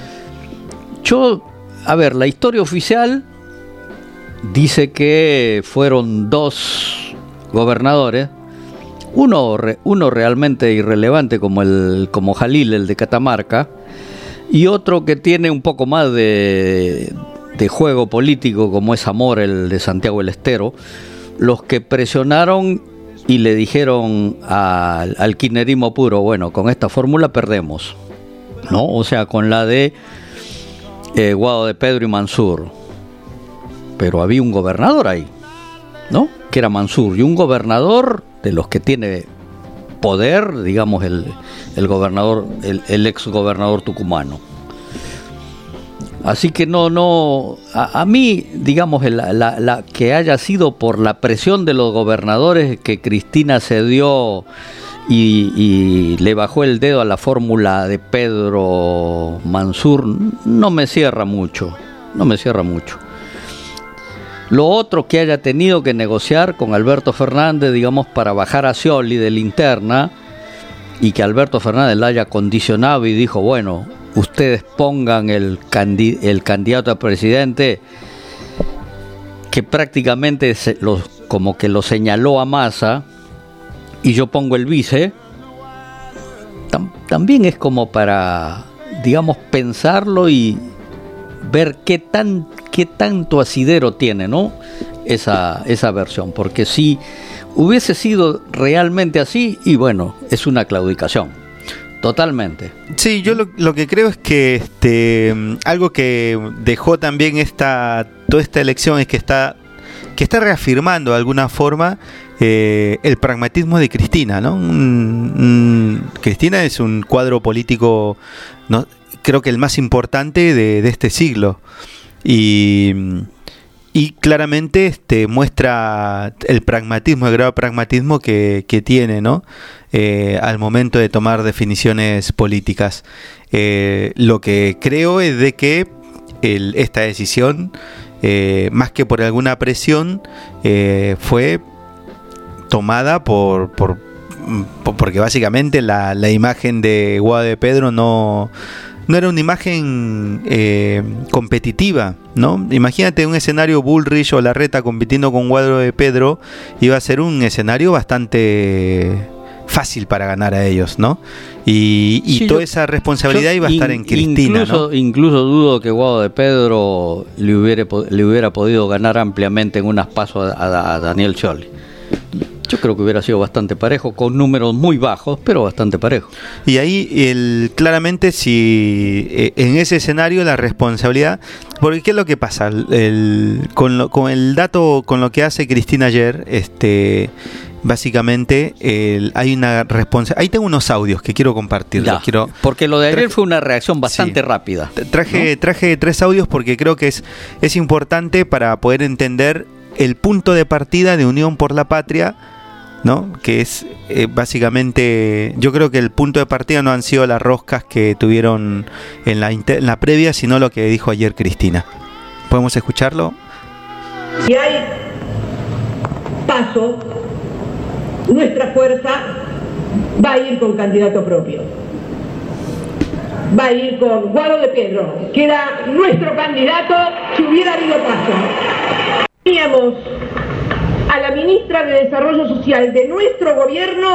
La historia oficial dice que fueron 2 gobernadores, uno realmente irrelevante como Jalil, el de Catamarca, y otro que tiene un poco más de de juego político como es Amor, el de Santiago del Estero, los que presionaron y le dijeron al kirchnerismo puro, bueno, con esta fórmula perdemos, ¿no? O sea, con la de Guado de Pedro y Mansur. Pero había un gobernador ahí, ¿no? Que era Mansur, y un gobernador de los que tiene poder, digamos, el gobernador, el ex gobernador tucumano. Así que a mí, digamos, la que haya sido por la presión de los gobernadores que Cristina cedió y le bajó el dedo a la fórmula de Pedro Mansur, no me cierra mucho. Lo otro que haya tenido que negociar con Alberto Fernández, digamos, para bajar a Scioli de linterna, y que Alberto Fernández la haya condicionado y dijo, bueno, ustedes pongan el candidato a presidente, que prácticamente como que lo señaló a Massa, y yo pongo el vice, también es como para, digamos, pensarlo y ver qué tanto asidero tiene, ¿no? Esa versión, porque si hubiese sido realmente así, y bueno, es una claudicación, totalmente. Sí, yo lo que creo es que algo que dejó también toda esta elección es que está reafirmando de alguna forma el pragmatismo de Cristina, ¿no? Cristina es un cuadro político, ¿no? Creo que el más importante de este siglo, y claramente muestra el pragmatismo, el grado de pragmatismo que tiene, ¿no? Al momento de tomar definiciones políticas. Lo que creo es de que esta decisión, más que por alguna presión, fue tomada porque básicamente la imagen de Guado de Pedro no era una imagen competitiva, ¿no? Imagínate un escenario Bullrich o Larreta compitiendo con Guado de Pedro, iba a ser un escenario bastante fácil para ganar a ellos, ¿no? Y sí, toda esa responsabilidad iba a estar en Cristina, ¿no? Incluso dudo que Guado de Pedro le hubiera podido ganar ampliamente en unas pasos a Daniel Scioli. Yo creo que hubiera sido bastante parejo, con números muy bajos, pero bastante parejo. Y ahí claramente si en ese escenario la responsabilidad, porque ¿qué es lo que pasa? Con el dato, con lo que hace Cristina ayer, básicamente hay una responsabilidad. Ahí tengo unos audios que quiero compartir. Porque lo de ayer fue una reacción bastante rápida. Traje 3 audios porque creo que es importante para poder entender el punto de partida de Unión por la Patria, ¿no? Que es básicamente, yo creo que el punto de partida no han sido las roscas que tuvieron en la previa, sino lo que dijo ayer Cristina. ¿Podemos escucharlo? Si hay paso, nuestra fuerza va a ir con candidato propio. Va a ir con Guado de Pedro, que era nuestro candidato si hubiera habido paso. Teníamos a la ministra de Desarrollo Social de nuestro gobierno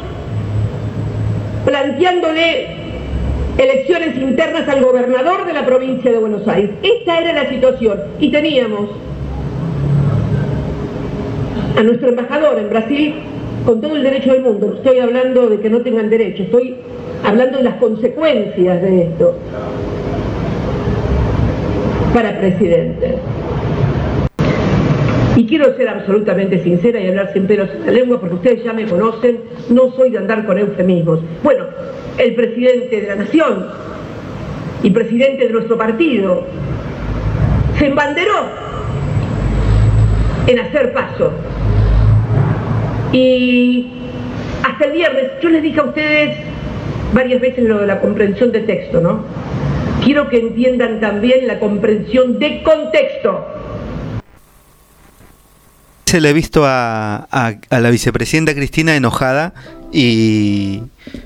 planteándole elecciones internas al gobernador de la provincia de Buenos Aires. Esta era la situación. Y teníamos a nuestro embajador en Brasil con todo el derecho del mundo. No estoy hablando de que no tengan derecho, estoy hablando de las consecuencias de esto para presidente. Y quiero ser absolutamente sincera y hablar sin pelos en la lengua, porque ustedes ya me conocen, no soy de andar con eufemismos. Bueno, el presidente de la Nación y presidente de nuestro partido se embanderó en hacer paso. Y hasta el viernes, yo les dije a ustedes varias veces lo de la comprensión de texto, ¿no? Quiero que entiendan también la comprensión de contexto. Se le he visto a la vicepresidenta Cristina enojada y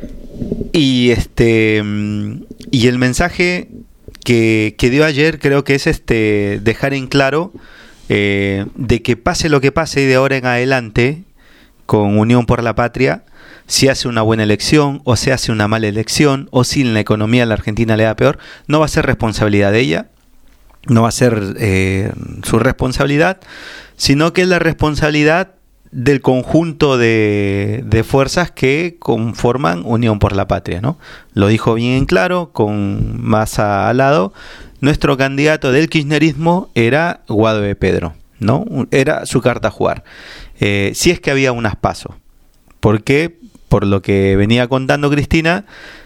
el mensaje que dio ayer creo que es dejar en claro de que pase lo que pase de ahora en adelante con Unión por la Patria, si hace una buena elección o se hace una mala elección o si en la economía a la Argentina le da peor, no va a ser responsabilidad de ella, no va a ser su responsabilidad, sino que es la responsabilidad del conjunto de fuerzas que conforman Unión por la Patria, ¿no? Lo dijo bien en claro, con Massa al lado. Nuestro candidato del kirchnerismo era Guado de Pedro, ¿no? Era su carta a jugar. Si es que había unas PASO, porque por lo que venía contando Cristina,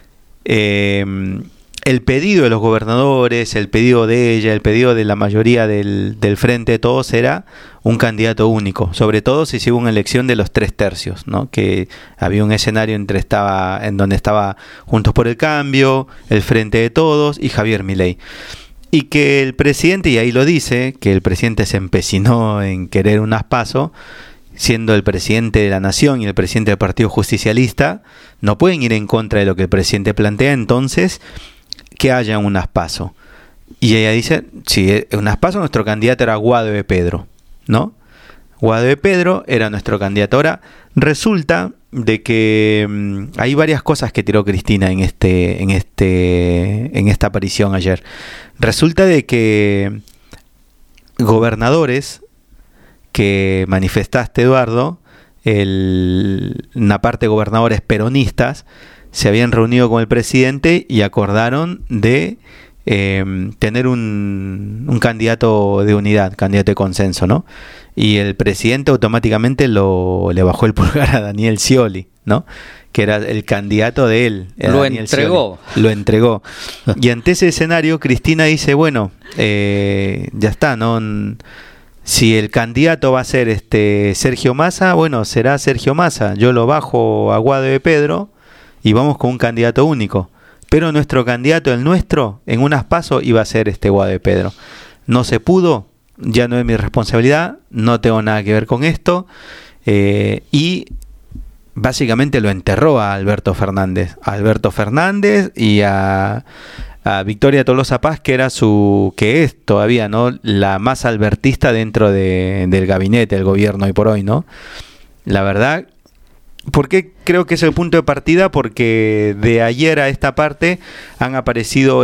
el pedido de los gobernadores, el pedido de ella, el pedido de la mayoría del Frente de Todos era un candidato único, sobre todo si se hubo una elección de los 3/3, ¿no? Que había un escenario en donde estaba Juntos por el Cambio, el Frente de Todos y Javier Milei. Y que el presidente, y ahí lo dice, que el presidente se empecinó en querer unas PASO, siendo el presidente de la Nación y el presidente del Partido Justicialista, no pueden ir en contra de lo que el presidente plantea, entonces que haya unas PASO. Y ella dice, sí, unas PASO, nuestro candidato era Guado de Pedro, ¿no? Guado de Pedro era nuestro candidato. Ahora, resulta de que hay varias cosas que tiró Cristina en esta aparición ayer. Resulta de que gobernadores que manifestaste, Eduardo, una parte de gobernadores peronistas, se habían reunido con el presidente y acordaron de tener un candidato de unidad, candidato de consenso, ¿no? Y el presidente automáticamente le bajó el pulgar a Daniel Scioli, ¿no? Que era el candidato de él. Lo Daniel entregó. Scioli. Lo entregó. Y ante ese escenario, Cristina dice, bueno, ya está, ¿no? Si el candidato va a ser Sergio Massa, bueno, será Sergio Massa. Yo lo bajo a Guado de Pedro y vamos con un candidato único. Pero nuestro candidato, el nuestro, en unas PASO iba a ser Guado de Pedro. No se pudo, ya no es mi responsabilidad, no tengo nada que ver con esto. Y básicamente lo enterró a Alberto Fernández. A Alberto Fernández y a Victoria Tolosa Paz, que es todavía, ¿no?, la más albertista dentro del gabinete, del gobierno hoy por hoy, ¿no? La verdad, ¿por qué creo que es el punto de partida? Porque de ayer a esta parte han aparecido,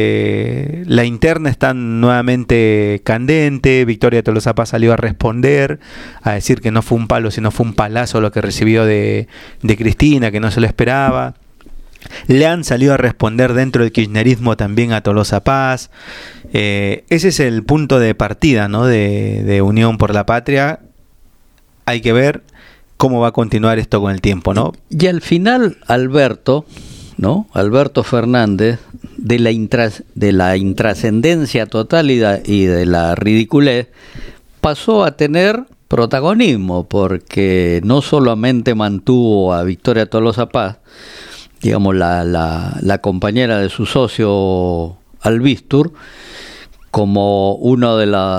la interna está nuevamente candente. Victoria Tolosa Paz salió a responder, a decir que no fue un palo, sino fue un palazo lo que recibió de Cristina, que no se lo esperaba. Le han salido a responder dentro del kirchnerismo también a Tolosa Paz. Ese es el punto de partida, ¿no?, de Unión por la Patria. Hay que ver cómo va a continuar esto con el tiempo, ¿no? Y al final Alberto Fernández, de la intrascendencia total y de la ridiculez, pasó a tener protagonismo, porque no solamente mantuvo a Victoria Tolosa Paz, digamos la compañera de su socio Albistur, como uno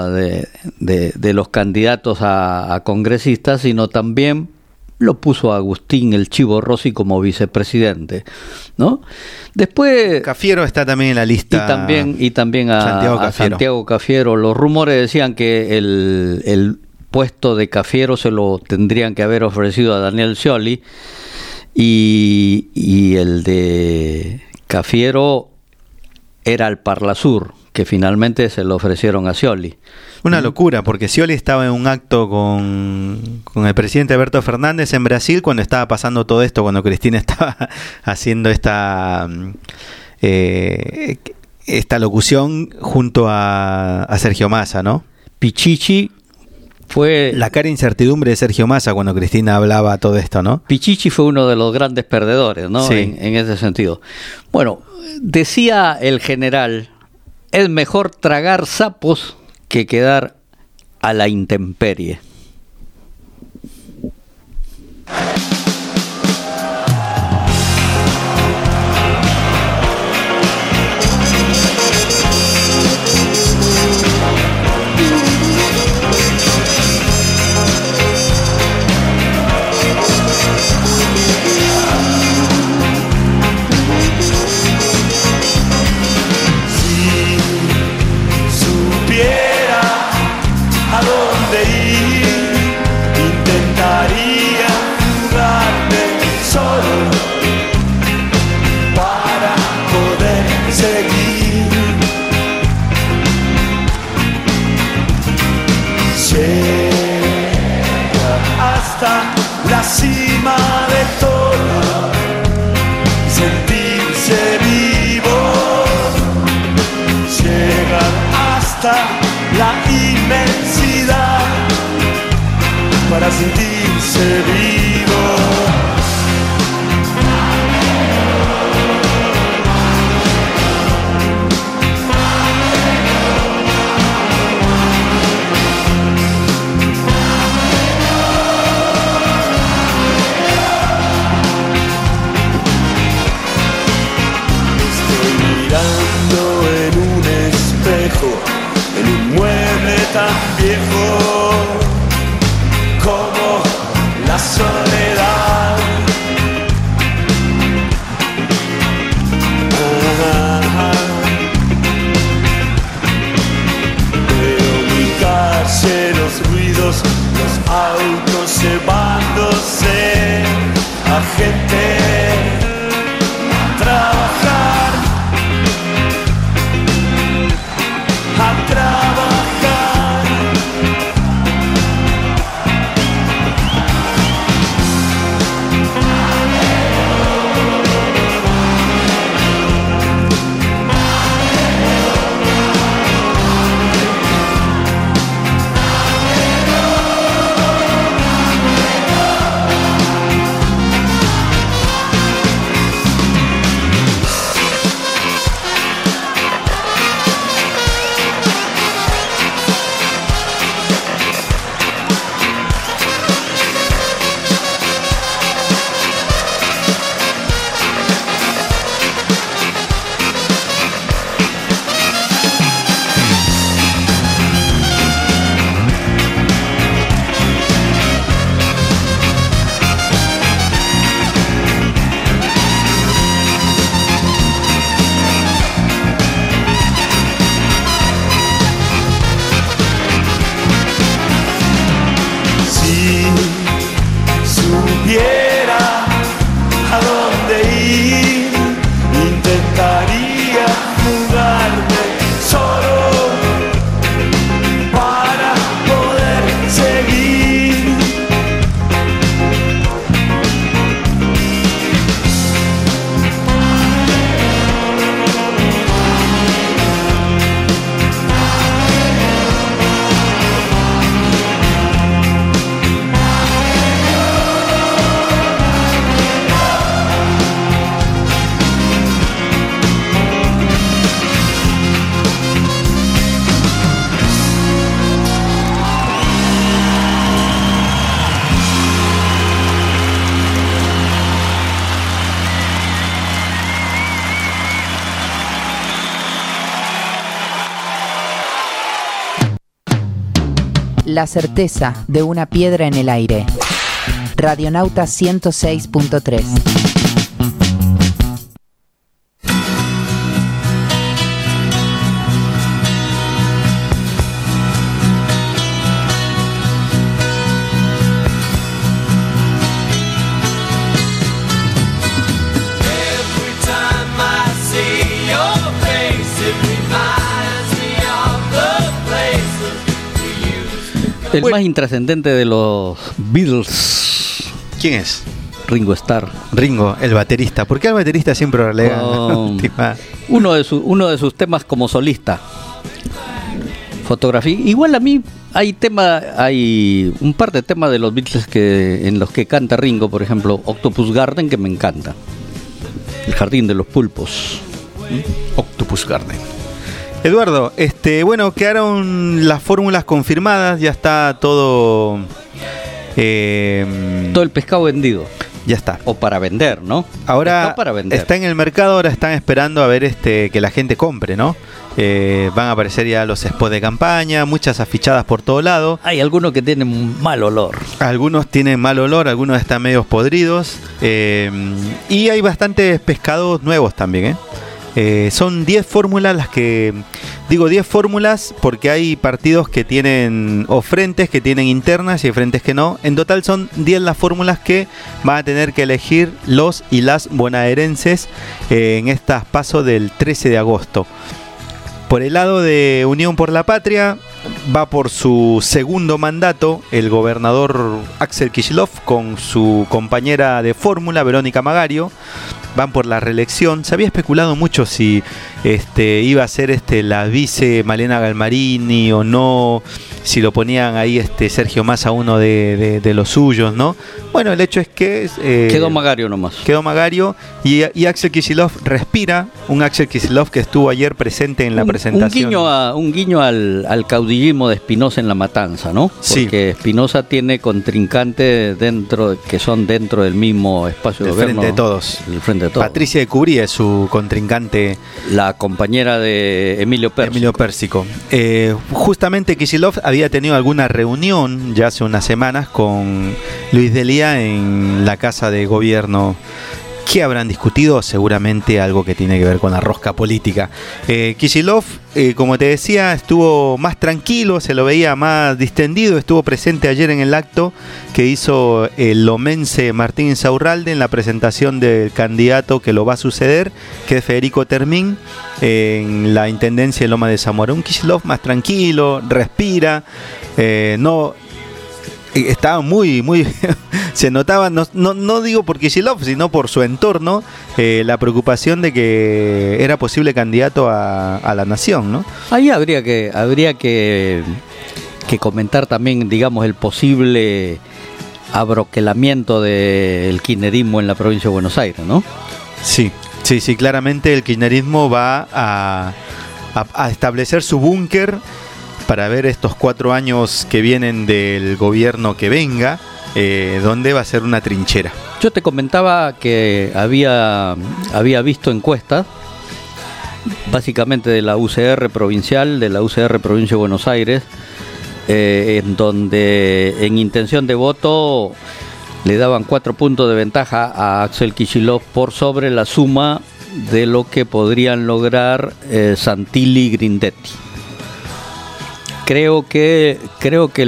de los candidatos a congresistas, sino también lo puso a Agustín el Chivo Rossi como vicepresidente, ¿no? Después Cafiero está también en la lista. Y también a Santiago Cafiero. Los rumores decían que el puesto de Cafiero se lo tendrían que haber ofrecido a Daniel Scioli, y el de Cafiero era al Parlasur, que finalmente se lo ofrecieron a Scioli. Una locura, porque Scioli estaba en un acto con el presidente Alberto Fernández en Brasil cuando estaba pasando todo esto, cuando Cristina estaba haciendo esta locución junto a Sergio Massa, ¿no? Pichichi fue la cara de incertidumbre de Sergio Massa cuando Cristina hablaba todo esto, ¿no? Pichichi fue uno de los grandes perdedores, ¿no? Sí. En ese sentido. Bueno, decía el general: es mejor tragar sapos que quedar a la intemperie. A dónde ir, como la soledad. Veo mi calle, los ruidos, los autos llevándose a gente a trabajar, a trabajar. La certeza de una piedra en el aire. Radionauta 106.3. El más intrascendente de los Beatles. ¿Quién es? Ringo Starr. Ringo, el baterista. ¿Por qué el baterista siempre relega la última? Uno de sus temas como solista. Fotografía. Igual a mí hay un par de temas de los Beatles en los que canta Ringo, por ejemplo, Octopus Garden, que me encanta. El jardín de los pulpos. Octopus Garden. Eduardo, bueno, quedaron las fórmulas confirmadas, ya está todo... todo el pescado vendido. Ya está. O para vender, ¿no? Ahora para vender. Está en el mercado, ahora están esperando a ver que la gente compre, ¿no? Van a aparecer ya los spots de campaña, muchas afichadas por todo lado. Hay algunos que tienen mal olor. Algunos tienen mal olor, algunos están medios podridos. Y hay bastantes pescados nuevos también, ¿eh? Son 10 fórmulas las que... Digo 10 fórmulas porque hay partidos que tienen... o frentes que tienen internas y hay frentes que no. En total son 10 las fórmulas que van a tener que elegir los y las bonaerenses en estas pasos del 13 de agosto. Por el lado de Unión por la Patria va por su segundo mandato el gobernador Axel Kicillof con su compañera de fórmula Verónica Magario. Van por la reelección. Se había especulado mucho si iba a ser la vice Malena Galmarini o no, si lo ponían ahí Sergio Massa, uno de los suyos, ¿no? Bueno, el hecho es que quedó Magario nomás. Quedó Magario y Axel Kicillof respira. Un Axel Kicillof que estuvo ayer presente en la presentación. Un guiño al caudillismo caudillismo de Espinosa en La Matanza, ¿no? Sí. Porque Espinosa tiene contrincantes que son dentro del mismo espacio de gobierno. Frente de Todos. El Frente de Todos. Patricia de Cubrí es su contrincante. La compañera de Emilio Pérsico. Justamente Kicillof había tenido alguna reunión ya hace unas semanas con Luis Delia en la Casa de Gobierno. ¿Qué habrán discutido? Seguramente algo que tiene que ver con la rosca política. Kicillof, como te decía, estuvo más tranquilo, se lo veía más distendido, estuvo presente ayer en el acto que hizo el lomense Martín Insaurralde en la presentación del candidato que lo va a suceder, que es Federico Termín, en la intendencia de Loma de Zamora. Un Kicillof más tranquilo, respira, estaba muy se notaba, no digo por Kicillof, sino por su entorno, la preocupación de que era posible candidato a la nación, ¿no? Ahí habría que comentar también, digamos, el posible abroquelamiento del kirchnerismo en la provincia de Buenos Aires, ¿no? Sí, claramente el kirchnerismo va a establecer su búnker para ver estos 4 años que vienen del gobierno que venga, donde va a ser una trinchera. Yo te comentaba que había visto encuestas, básicamente de la UCR provincial, de la UCR Provincia de Buenos Aires, en donde en intención de voto le daban 4 puntos de ventaja a Axel Kicillof por sobre la suma de lo que podrían lograr Santilli y Grindetti. Creo que el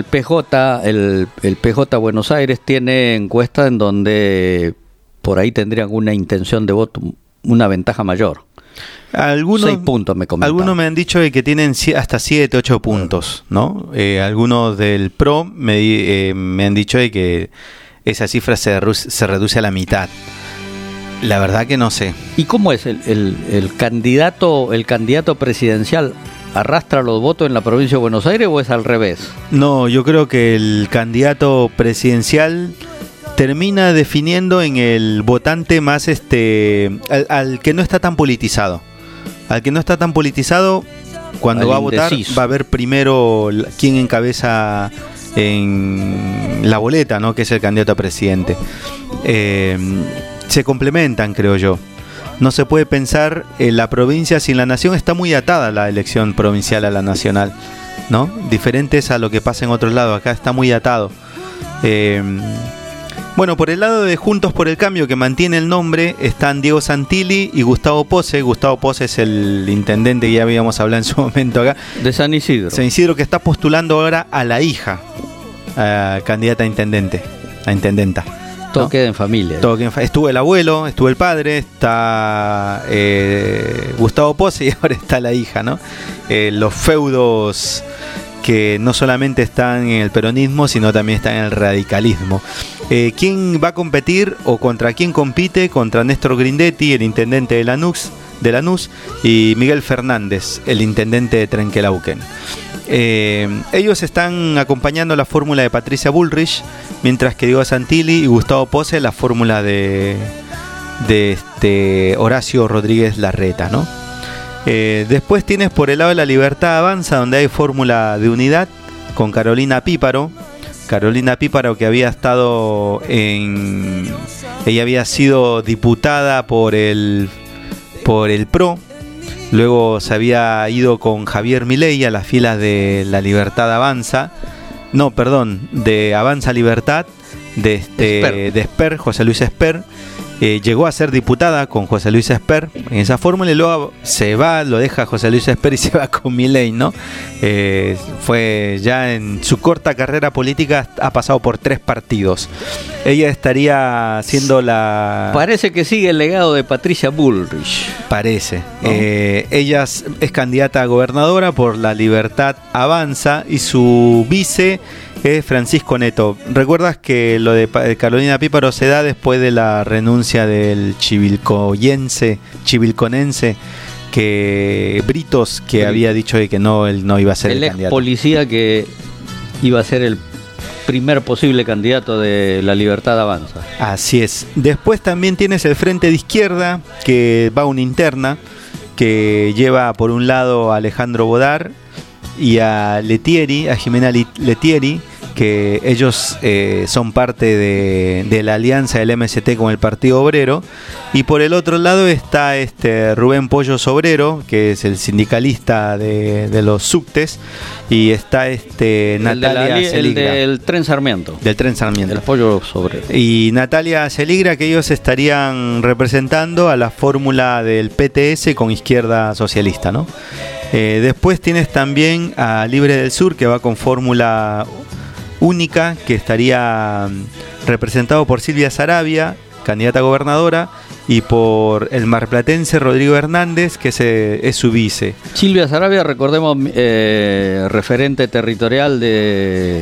PJ Buenos Aires tiene encuestas en donde por ahí tendrían una intención de voto, una ventaja mayor. 6 puntos me comentaban. Algunos me han dicho que tienen hasta 7, 8 puntos, ¿no? Algunos del PRO me han dicho de que esa cifra se reduce a la mitad. La verdad que no sé. ¿Y cómo es el candidato presidencial? ¿Arrastra los votos en la provincia de Buenos Aires o es al revés? No, yo creo que el candidato presidencial termina definiendo en el votante más al que no está tan politizado. Al que no está tan politizado, cuando va a votar, va a ver primero quién encabeza en la boleta, ¿no? Que es el candidato a presidente. Se complementan, creo yo. No se puede pensar en la provincia sin la nación. Está muy atada la elección provincial a la nacional, ¿no? Diferentes a lo que pasa en otros lados. Acá está muy atado. Bueno, por el lado de Juntos por el Cambio, que mantiene el nombre, están Diego Santilli y Gustavo Pose. Gustavo Pose es el intendente que ya habíamos hablado en su momento acá. De San Isidro. San Isidro, que está postulando ahora a la hija, candidata a intendenta. Todo queda en familia. Estuvo el abuelo, estuvo el padre, está Gustavo Pose y ahora está la hija, ¿no? Los feudos que no solamente están en el peronismo, sino también están en el radicalismo. ¿Quién va a competir o contra quién compite? Contra Néstor Grindetti, el intendente de Lanús, y Miguel Fernández, el intendente de Trenquelauquen. Ellos están acompañando la fórmula de Patricia Bullrich, mientras que Diego Santilli y Gustavo Pose la fórmula de Horacio Rodríguez Larreta, ¿no? Después tienes por el lado de La Libertad Avanza, donde hay fórmula de unidad con Carolina Píparo, que había estado ella había sido diputada por el PRO. Luego se había ido con Javier Milei a las filas de La Libertad Avanza. No, perdón, de Avanza Libertad, de Esper, José Luis Esper. Llegó a ser diputada con José Luis Esper en esa fórmula y luego lo deja José Luis Esper y se va con Milei, ¿no? Fue ya en su corta carrera política, ha pasado por 3 partidos. Ella estaría siendo Parece que sigue el legado de Patricia Bullrich. Parece. ¿No? Ella es candidata a gobernadora por La Libertad Avanza y su vice es Francisco Neto. ¿Recuerdas que lo de Carolina Píparo se da después de la renuncia del chivilconense que Britos, que había dicho de que él no iba a ser el candidato? El ex policía que iba a ser el primer posible candidato de La Libertad Avanza. Así es. Después también tienes el Frente de Izquierda, que va una interna, que lleva por un lado a Alejandro Bodar y a Letieri, a Jimena Letieri, que ellos son parte de la alianza del MST con el Partido Obrero. Y por el otro lado está Rubén Pollo Sobrero, que es el sindicalista de los subtes, y está Natalia Celigra. El del Tren Sarmiento. Del Tren Sarmiento. El Pollo Sobrero. Y Natalia Celigra, que ellos estarían representando a la fórmula del PTS con Izquierda Socialista, ¿no? Después tienes también a Libre del Sur, que va con fórmula única, que estaría representado por Silvia Saravia, candidata a gobernadora, y por el marplatense Rodrigo Hernández, que es su vice. Silvia Saravia, recordemos, referente territorial del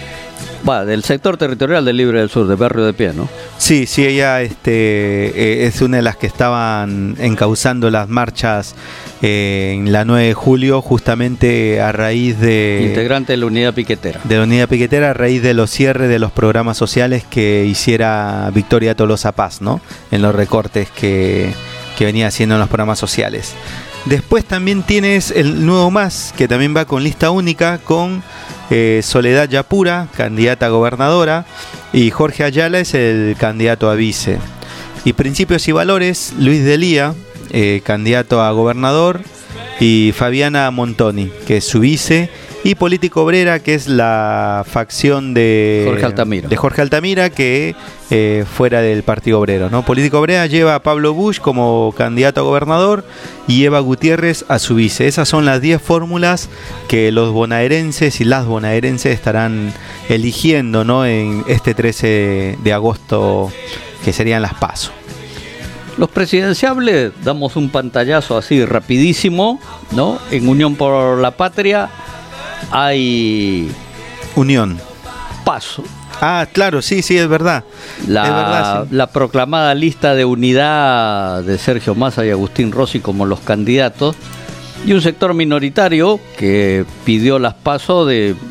sector territorial del Libre del Sur, de Barrio de Pie, ¿no? Sí, ella es una de las que estaban encauzando las marchas en la 9 de julio, justamente a raíz de... Integrante de la Unidad Piquetera. De la Unidad Piquetera, a raíz de los cierres de los programas sociales que hiciera Victoria Tolosa Paz, ¿no? En los recortes que venía haciendo en los programas sociales. Después también tienes el Nuevo Más, que también va con lista única, con Soledad Yapura, candidata a gobernadora, y Jorge Ayala es el candidato a vice. Y Principios y Valores, Luis Delía, candidato a gobernador, y Fabiana Montoni, que es su vice, y Política Obrera, que es la facción de Jorge Altamira, que fuera del Partido Obrero, ¿no? Política Obrera lleva a Pablo Busch como candidato a gobernador y Eva Gutiérrez a su vice. Esas son las 10 fórmulas que los bonaerenses y las bonaerenses estarán eligiendo, ¿no? En este 13 de agosto, que serían las PASO. Los presidenciables, damos un pantallazo así rapidísimo, ¿no? En Unión por la Patria hay... Unión. PASO. Ah, claro, sí, es verdad. La proclamada lista de unidad de Sergio Massa y Agustín Rossi como los candidatos, y un sector minoritario que pidió las PASO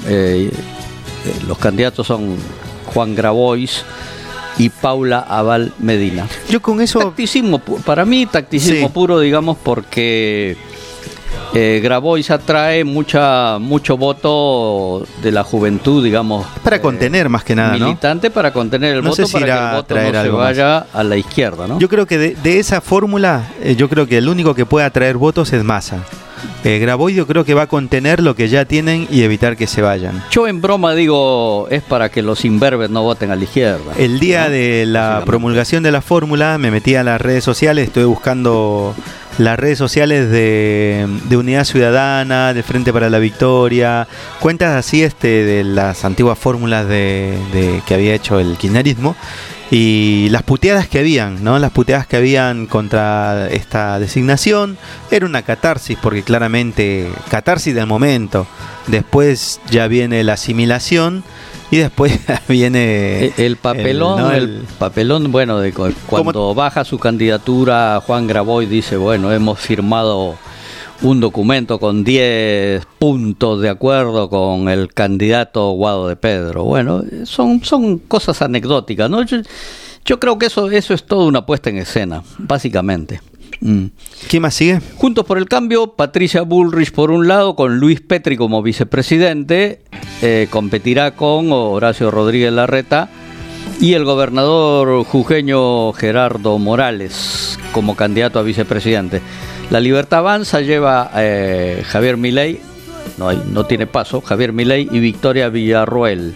los candidatos son Juan Grabois y Paula Abal Medina. Yo con eso... Tacticismo, para mí tacticismo puro, digamos, porque Grabois atrae mucho voto de la juventud, digamos. Para contener más que nada, militante, ¿no? Para contener el voto, para que el voto no se vaya a la izquierda, ¿no? Yo creo que de esa fórmula, yo creo que el único que puede atraer votos es Massa. Grabois yo creo que va a contener lo que ya tienen y evitar que se vayan. Yo en broma digo, es para que los imberbes no voten a la izquierda. El día de la promulgación de la fórmula me metí a las redes sociales, estoy buscando las redes sociales de Unidad Ciudadana, de Frente para la Victoria, cuentas así de las antiguas fórmulas de que había hecho el kirchnerismo. Y las puteadas que habían, ¿no? Las puteadas que habían contra esta designación era una catarsis, porque claramente catarsis del momento. Después ya viene la asimilación y después viene el papelón, el papelón, bueno, de cuando baja su candidatura Juan Grabois dice, bueno, hemos firmado un documento con 10 puntos de acuerdo con el candidato Guado de Pedro. Bueno, son cosas anecdóticas, ¿no? Yo creo que eso es toda una puesta en escena, básicamente. ¿Quién más sigue? Juntos por el Cambio, Patricia Bullrich por un lado, con Luis Petri como vicepresidente, competirá con Horacio Rodríguez Larreta y el gobernador jujeño Gerardo Morales como candidato a vicepresidente. La Libertad Avanza lleva Javier Milei, no tiene paso, Javier Milei y Victoria Villarroel.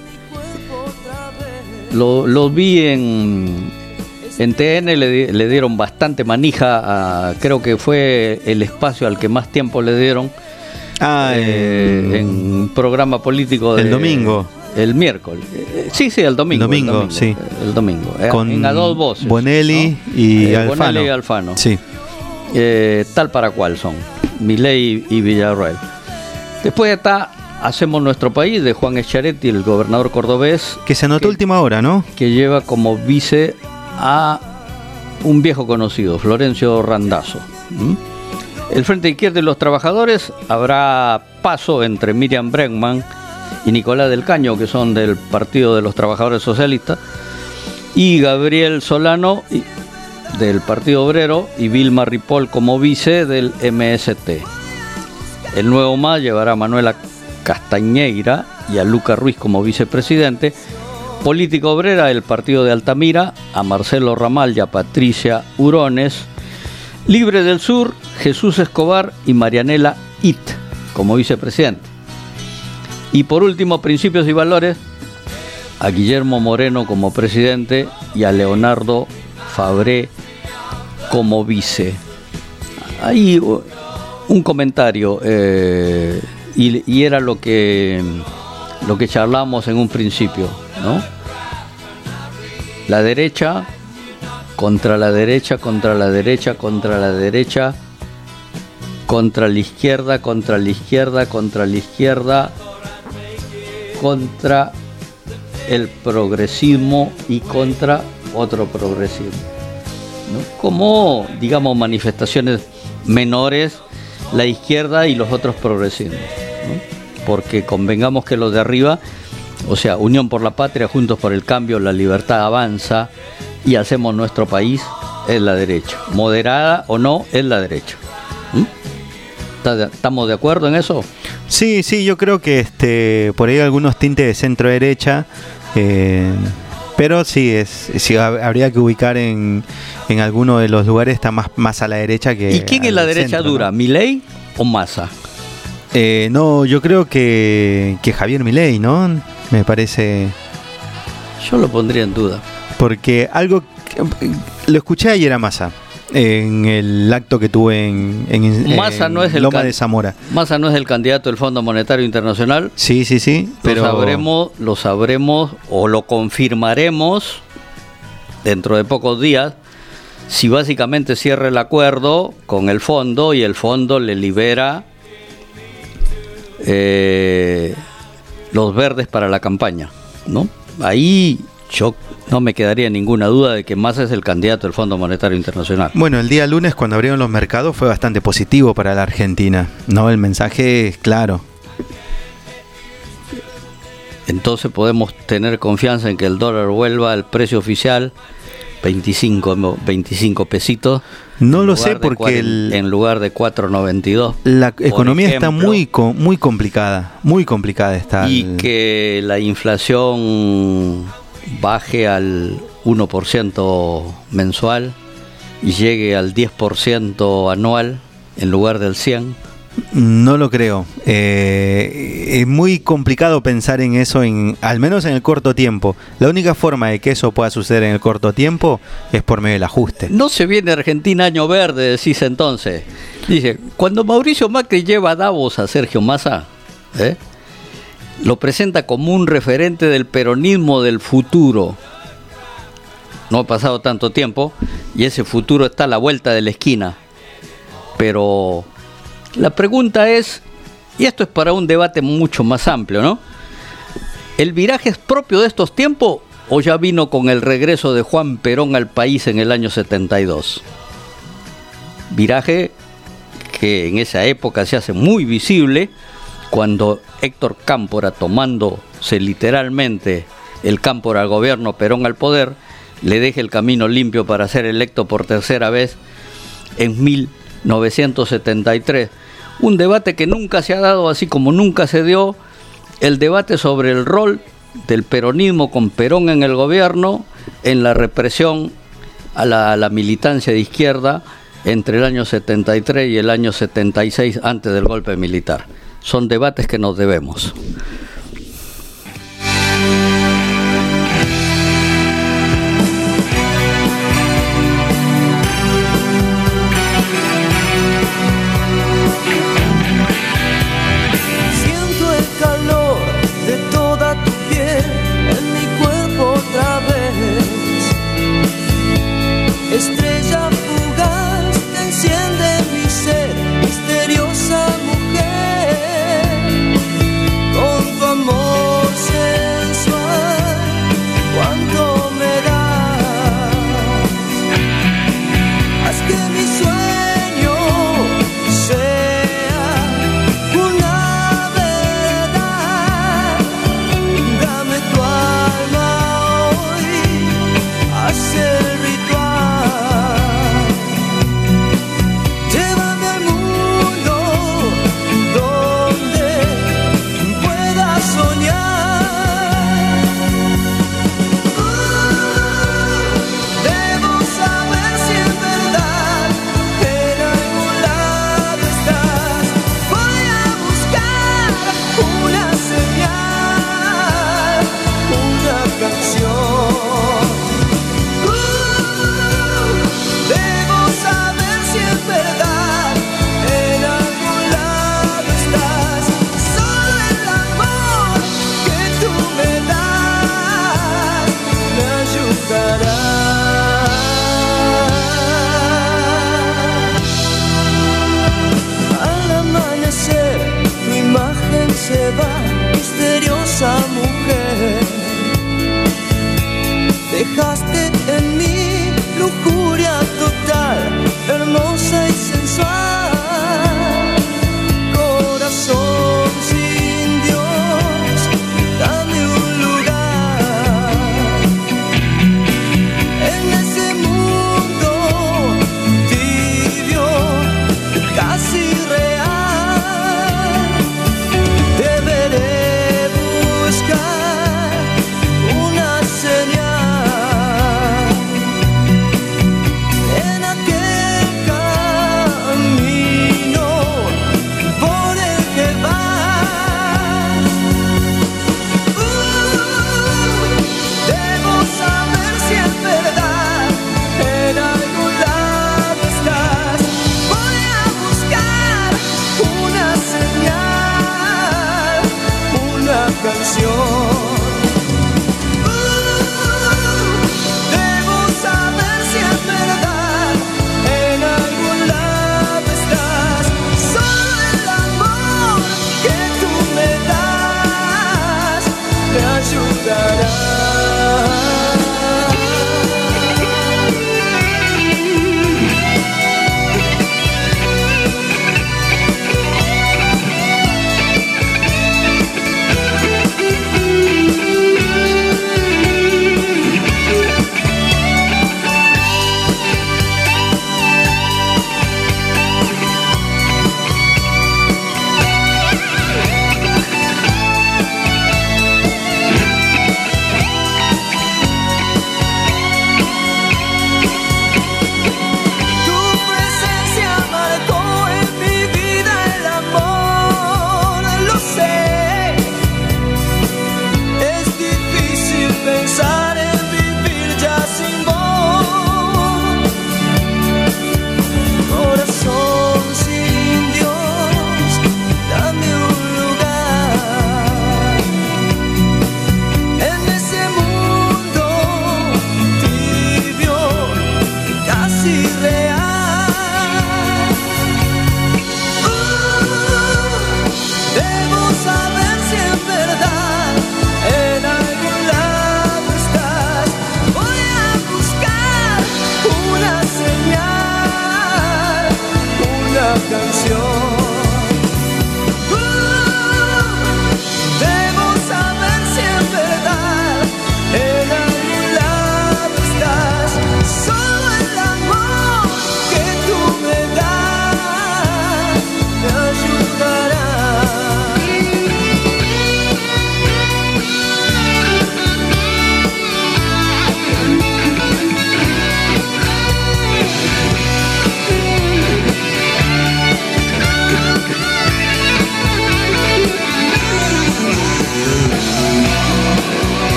Lo vi en TN, le dieron bastante manija, creo que fue el espacio al que más tiempo le dieron en un programa político el domingo. El miércoles. Sí, el domingo. Sí. El domingo. Con a dos voces, Bonelli, ¿no? y Alfano. Bonelli y Alfano. Sí. Tal para cual son Milei y Villarroel. Después está Hacemos Nuestro País, de Juan Schiaretti, el gobernador cordobés, que se anotó última hora, ¿no? Que lleva como vice a un viejo conocido, Florencio Randazzo. El Frente Izquierda y los Trabajadores, habrá paso entre Miriam Bregman y Nicolás del Caño, que son del Partido de los Trabajadores Socialistas, y Gabriel Solano del Partido Obrero y Vilma Ripoll como vice del MST. El Nuevo Más llevará a Manuela Castañeira y a Luca Ruiz como vicepresidente. Política Obrera del partido de Altamira, a Marcelo Ramal y a Patricia Hurones. Libre del Sur, Jesús Escobar y Marianela It como vicepresidente. Y por último, Principios y Valores, a Guillermo Moreno como presidente y a Leonardo Fabré como vice. Ahí un comentario, y era lo que charlamos en un principio, ¿no? La derecha contra la derecha, contra la derecha, contra la derecha, contra la izquierda, contra la izquierda, contra la izquierda, contra el progresismo y contra otro progresismo, ¿no? Como, digamos, manifestaciones menores, la izquierda y los otros progresismos, ¿no? Porque convengamos que los de arriba, o sea, Unión por la Patria, Juntos por el Cambio, La Libertad Avanza y Hacemos Nuestro País, es la derecha. Moderada o no, es la derecha. ¿Estamos de acuerdo en eso? Sí, yo creo que por ahí algunos tintes de centro derecha, pero sí habría que ubicar en alguno de los lugares, está más a la derecha que. ¿Y quién es la derecha centro, dura? ¿No? ¿Milei o Massa? No, yo creo que Javier Milei, ¿no? Me parece. Yo lo pondría en duda. Porque lo escuché ayer a Massa en el acto que tuve en Massa no es Loma de Zamora. Massa no es el candidato del Fondo Monetario Internacional. Sí, pero lo sabremos o lo confirmaremos dentro de pocos días, si básicamente cierra el acuerdo con el fondo y el fondo le libera los verdes para la campaña, ¿no? Ahí yo no me quedaría ninguna duda de que Massa es el candidato del Fondo Monetario Internacional. Bueno, el día lunes cuando abrieron los mercados fue bastante positivo para la Argentina, ¿no? El mensaje es claro. Entonces podemos tener confianza en que el dólar vuelva al precio oficial, 25 pesitos. No lo sé porque en lugar de 4.92. La economía está muy complicada, está. Y que la inflación baje al 1% mensual y llegue al 10% anual en lugar del 100%. No lo creo. Es muy complicado pensar en eso, al menos en el corto tiempo. La única forma de que eso pueda suceder en el corto tiempo es por medio del ajuste. No se viene Argentina año verde, decís entonces. Dice, cuando Mauricio Macri lleva a Davos a Sergio Massa, lo presenta como un referente del peronismo del futuro. No ha pasado tanto tiempo y ese futuro está a la vuelta de la esquina. Pero la pregunta es, y esto es para un debate mucho más amplio, ¿no? ¿El viraje es propio de estos tiempos o ya vino con el regreso de Juan Perón al país en el año 72? Viraje que en esa época se hace muy visible cuando Héctor Cámpora, tomándose literalmente el Cámpora al gobierno, Perón al poder, le deja el camino limpio para ser electo por tercera vez en 1973. Un debate que nunca se ha dado, así como nunca se dio el debate sobre el rol del peronismo con Perón en el gobierno en la represión a la militancia de izquierda entre el año 73 y el año 76 antes del golpe militar. Son debates que nos debemos. Estrella fugaz que enciende mi ser, misteriosa mujer, con tu amor sensual, cuánto me das. Haz que mi sueño sea una verdad, dame tu alma hoy, haz el ritual.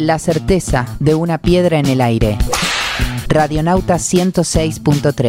La certeza de una piedra en el aire. Radionauta 106.3.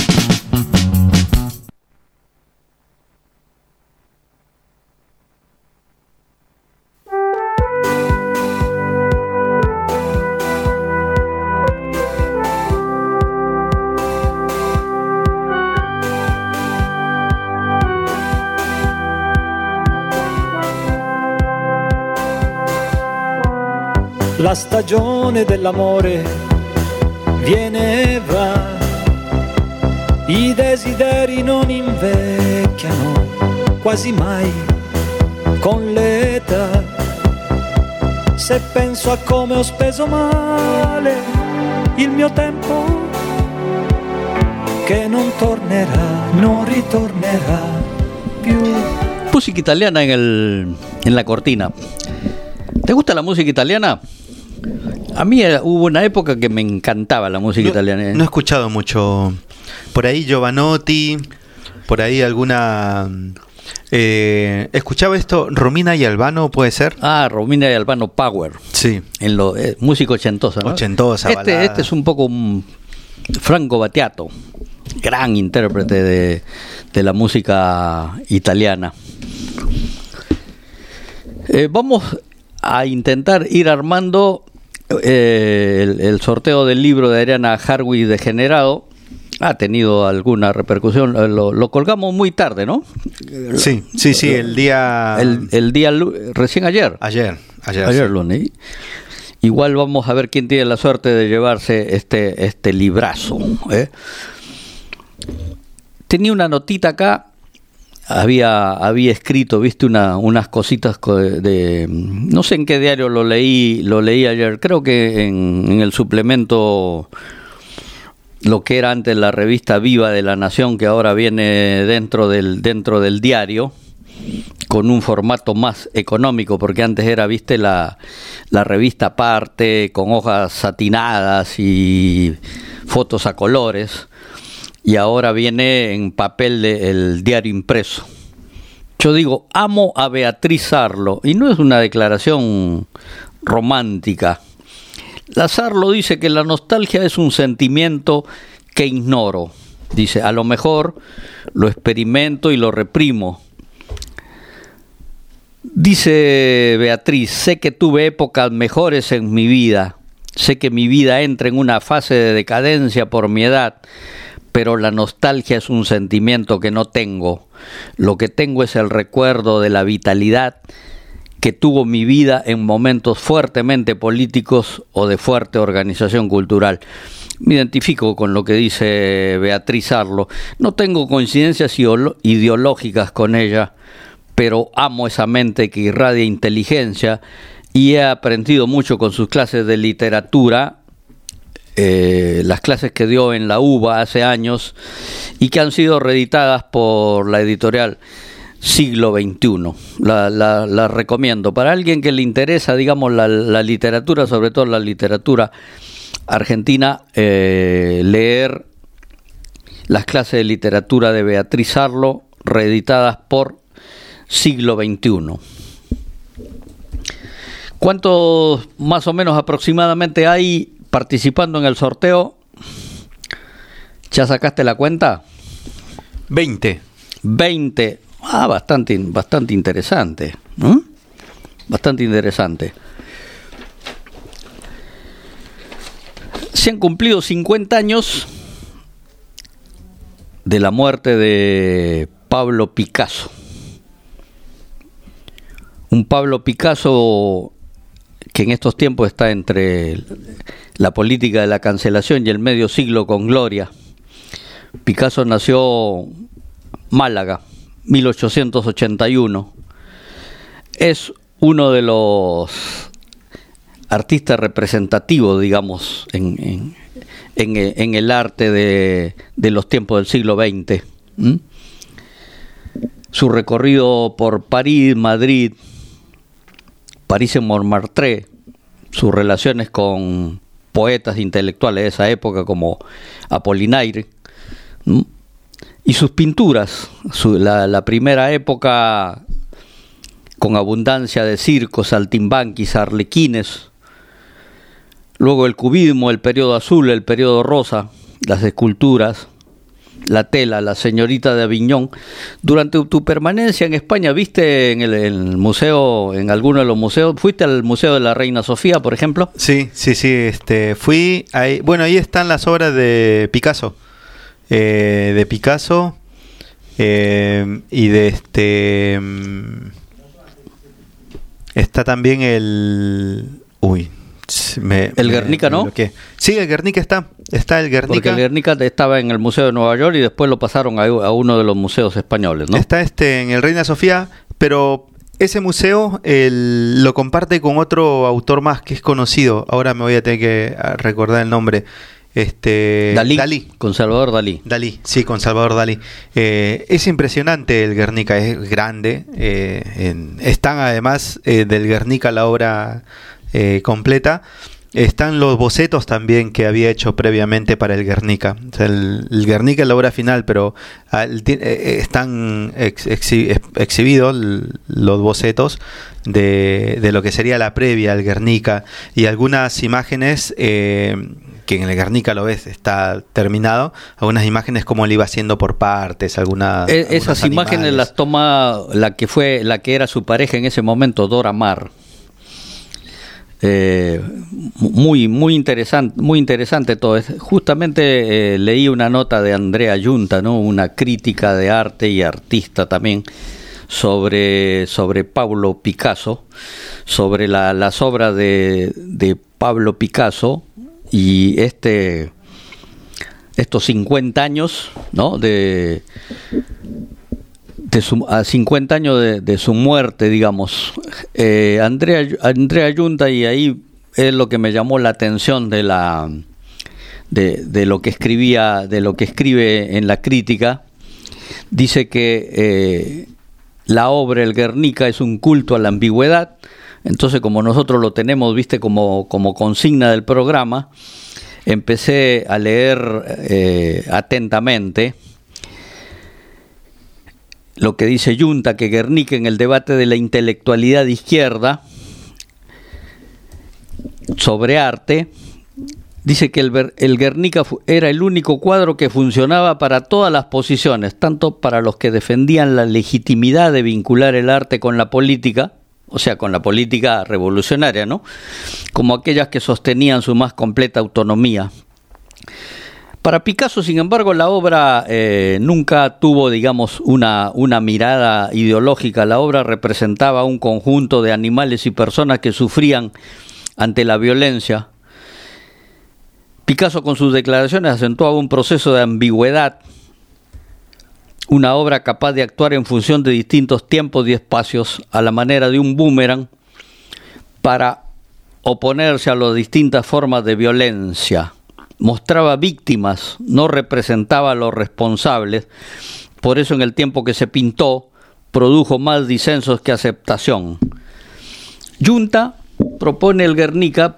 La stagione dell'amore viene e va, i desideri non invecchiano quasi mai con l'età. Se penso a come ho speso male il mio tempo, che non tornerà, non ritornerà più. Música italiana en la cortina. ¿Te gusta la música italiana? A mí hubo una época que me encantaba la música italiana. No he escuchado mucho. Por ahí Giovanotti, por ahí alguna... escuchaba esto, Romina y Albano, ¿puede ser? Ah, Romina y Albano Power. Sí. En lo música ochentosa, ¿no? Ochentosa, este es un poco un Franco Battiato, gran intérprete de la música italiana. Vamos a intentar ir armando el sorteo del libro de Adriana Harwi, Degenerado. Ha tenido alguna repercusión. Lo colgamos muy tarde, ¿no? Sí, el día... El día recién ayer. Ayer lunes. Igual vamos a ver quién tiene la suerte de llevarse este librazo. Tenía una notita acá. Había escrito, viste, unas cositas de no sé en qué diario lo leí ayer, creo que en el suplemento, lo que era antes la revista Viva de la Nación, que ahora viene dentro del diario, con un formato más económico, porque antes era, viste, la revista aparte, con hojas satinadas y fotos a colores. Y ahora viene en papel el diario impreso. Yo digo, amo a Beatriz Arlo, y no es una declaración romántica. La Arlo dice que la nostalgia es un sentimiento que ignoro. Dice, a lo mejor lo experimento y lo reprimo. Dice Beatriz, sé que tuve épocas mejores en mi vida. Sé que mi vida entra en una fase de decadencia por mi edad. Pero la nostalgia es un sentimiento que no tengo. Lo que tengo es el recuerdo de la vitalidad que tuvo mi vida en momentos fuertemente políticos o de fuerte organización cultural. Me identifico con lo que dice Beatriz Arlo. No tengo coincidencias ideológicas con ella, pero amo esa mente que irradia inteligencia y he aprendido mucho con sus clases de literatura, las clases que dio en la UBA hace años y que han sido reeditadas por la editorial Siglo XXI. La recomiendo. Para alguien que le interesa, digamos, la literatura, sobre todo la literatura argentina, leer las clases de literatura de Beatriz Arlo, reeditadas por Siglo XXI. ¿Cuántos más o menos aproximadamente hay participando en el sorteo? ¿Ya sacaste la cuenta? 20. Ah, bastante interesante, ¿no? Bastante interesante. Se han cumplido 50 años de la muerte de Pablo Picasso. Un Pablo Picasso que en estos tiempos está entre la política de la cancelación y el medio siglo con gloria. Picasso nació en Málaga, 1881. Es uno de los artistas representativos, digamos, en el arte de los tiempos del siglo XX. Su recorrido por París, Madrid, París en Montmartre, sus relaciones con poetas intelectuales de esa época como Apollinaire, y sus pinturas, la primera época con abundancia de circos, saltimbanquis, arlequines, luego el cubismo, el periodo azul, el periodo rosa, las esculturas, la tela, la señorita de Aviñón. Durante tu permanencia en España, ¿viste en el museo, en alguno de los museos? ¿Fuiste al Museo de la Reina Sofía, por ejemplo? Sí, fui ahí. Bueno, ahí están las obras de Picasso, y de está también el el Guernica, ¿no? Sí, el Guernica está el Guernica. Porque el Guernica estaba en el Museo de Nueva York y después lo pasaron a uno de los museos españoles, ¿no? Está en el Reina Sofía, pero ese museo lo comparte con otro autor más que es conocido. Ahora me voy a tener que recordar el nombre. Dalí. Con Salvador Dalí. Sí, con Salvador Dalí. Es impresionante el Guernica, es grande. Están además del Guernica la obra completa. Están los bocetos también que había hecho previamente para el Guernica. O sea, el Guernica es la obra final, pero están exhibidos los bocetos de lo que sería la previa al Guernica y algunas imágenes que en el Guernica lo ves, está terminado, algunas imágenes como él iba haciendo por partes, esas imágenes las toma la que era su pareja en ese momento, Dora Maar. Muy interesante todo. Justamente leí una nota de Andrea Yunta, ¿no? Una crítica de arte y artista también sobre Pablo Picasso, sobre las obras de Pablo Picasso y estos 50 años, ¿no? A 50 años de su muerte, digamos. Andrea Yunta, y ahí es lo que me llamó la atención de lo que escribe en la crítica. Dice que la obra El Guernica es un culto a la ambigüedad. Entonces, como nosotros lo tenemos, viste, como consigna del programa, empecé a leer atentamente lo que dice Yunta, que Guernica en el debate de la intelectualidad de izquierda sobre arte, dice que el Guernica era el único cuadro que funcionaba para todas las posiciones, tanto para los que defendían la legitimidad de vincular el arte con la política, o sea, con la política revolucionaria, ¿no?, como aquellas que sostenían su más completa autonomía. Para Picasso, sin embargo, la obra nunca tuvo, digamos, una mirada ideológica. La obra representaba un conjunto de animales y personas que sufrían ante la violencia. Picasso, con sus declaraciones, acentuaba un proceso de ambigüedad, una obra capaz de actuar en función de distintos tiempos y espacios, a la manera de un boomerang, para oponerse a las distintas formas de violencia. Mostraba víctimas, no representaba a los responsables. Por eso, en el tiempo que se pintó, produjo más disensos que aceptación. Yunta propone el Guernica,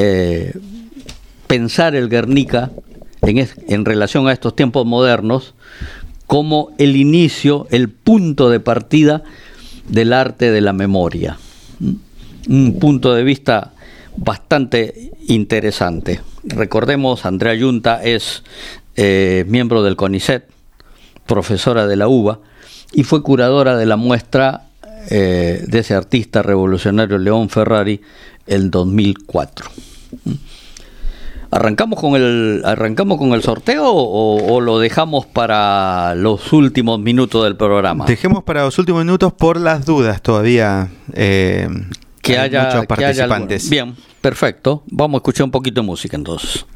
pensar el Guernica en relación a estos tiempos modernos como el inicio, el punto de partida del arte de la memoria. Un punto de vista bastante interesante. Recordemos, Andrea Yunta es miembro del CONICET, profesora de la UBA, y fue curadora de la muestra de ese artista revolucionario León Ferrari el 2004. ¿Arrancamos con el sorteo o lo dejamos para los últimos minutos del programa? Dejemos para los últimos minutos por las dudas todavía. Que haya muchos participantes. Bien, perfecto. Vamos a escuchar un poquito de música entonces.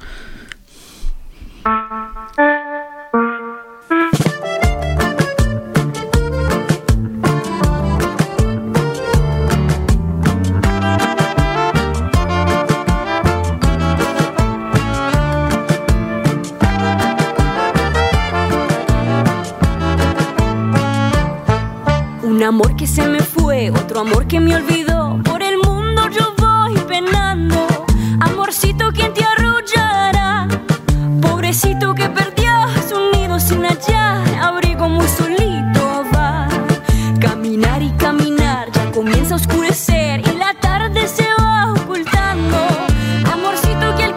Un amor que se me fue, otro amor que me olvidó. Por el mundo yo voy penando. Amorcito, ¿quién te arrullará? Pobrecito que perdió su nido sin hallar abrigo, muy solito va. Caminar y caminar, ya comienza a oscurecer y la tarde se va ocultando. Amorcito, ¿quién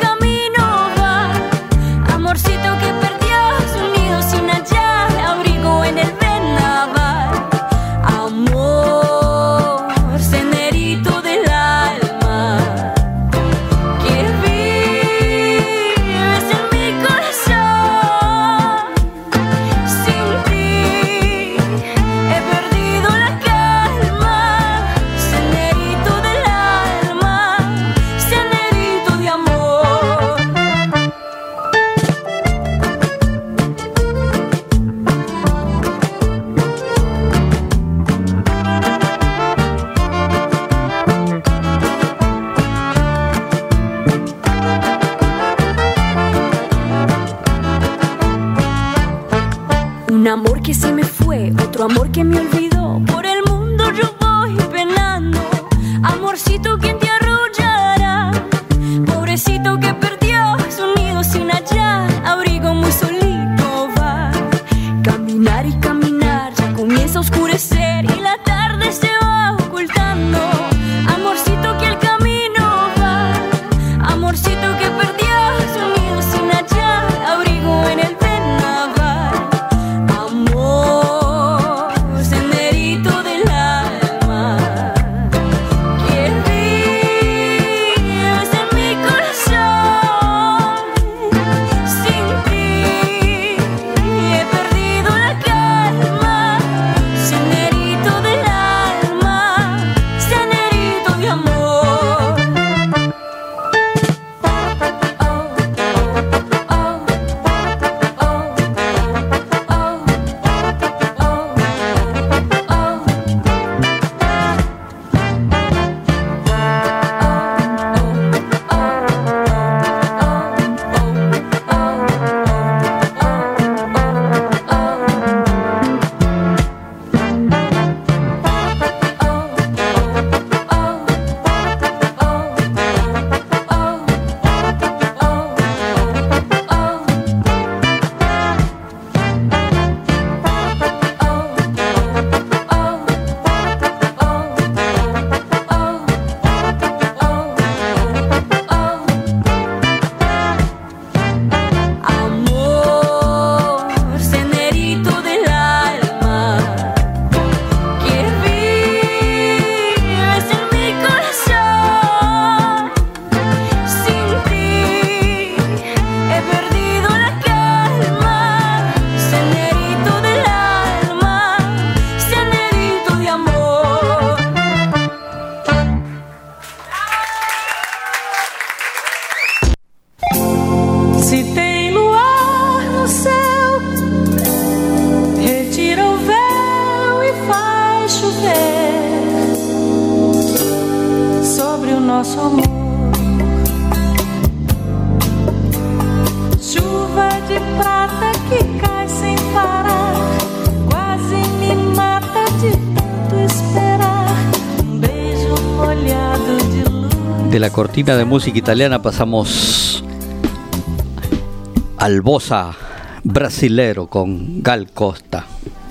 Un amor que se me fue, otro amor que me olvidó. Por el mundo yo voy penando. Amorcito, ¿quién te arrullará? Pobrecito que perdió su nido sin hallar abrigo, muy solito va. Caminar y caminar, ya comienza a oscurecer y la tarde se va ocultando. Amorcito que el camino va, amorcito que perdió su nido sin hallar abrigo en el vendaval. Amor, senderito del alma, que vives en mi corazón. Sin ti he perdido la calma. Senderito del alma, senderito de amor. Amor, senderito del alma, que vives en mi corazón. Sin ti he perdido la calma. Senderito del alma, senderito de amor. Se tem luar no céu, retira o véu e faz chover sobre o nosso amor. Chuva de prata que cai sem parar, quase me mata de tanto esperar. Beijo molhado de luz. De la cortina de música italiana pasamos al bossa brasilero con Gal Costa.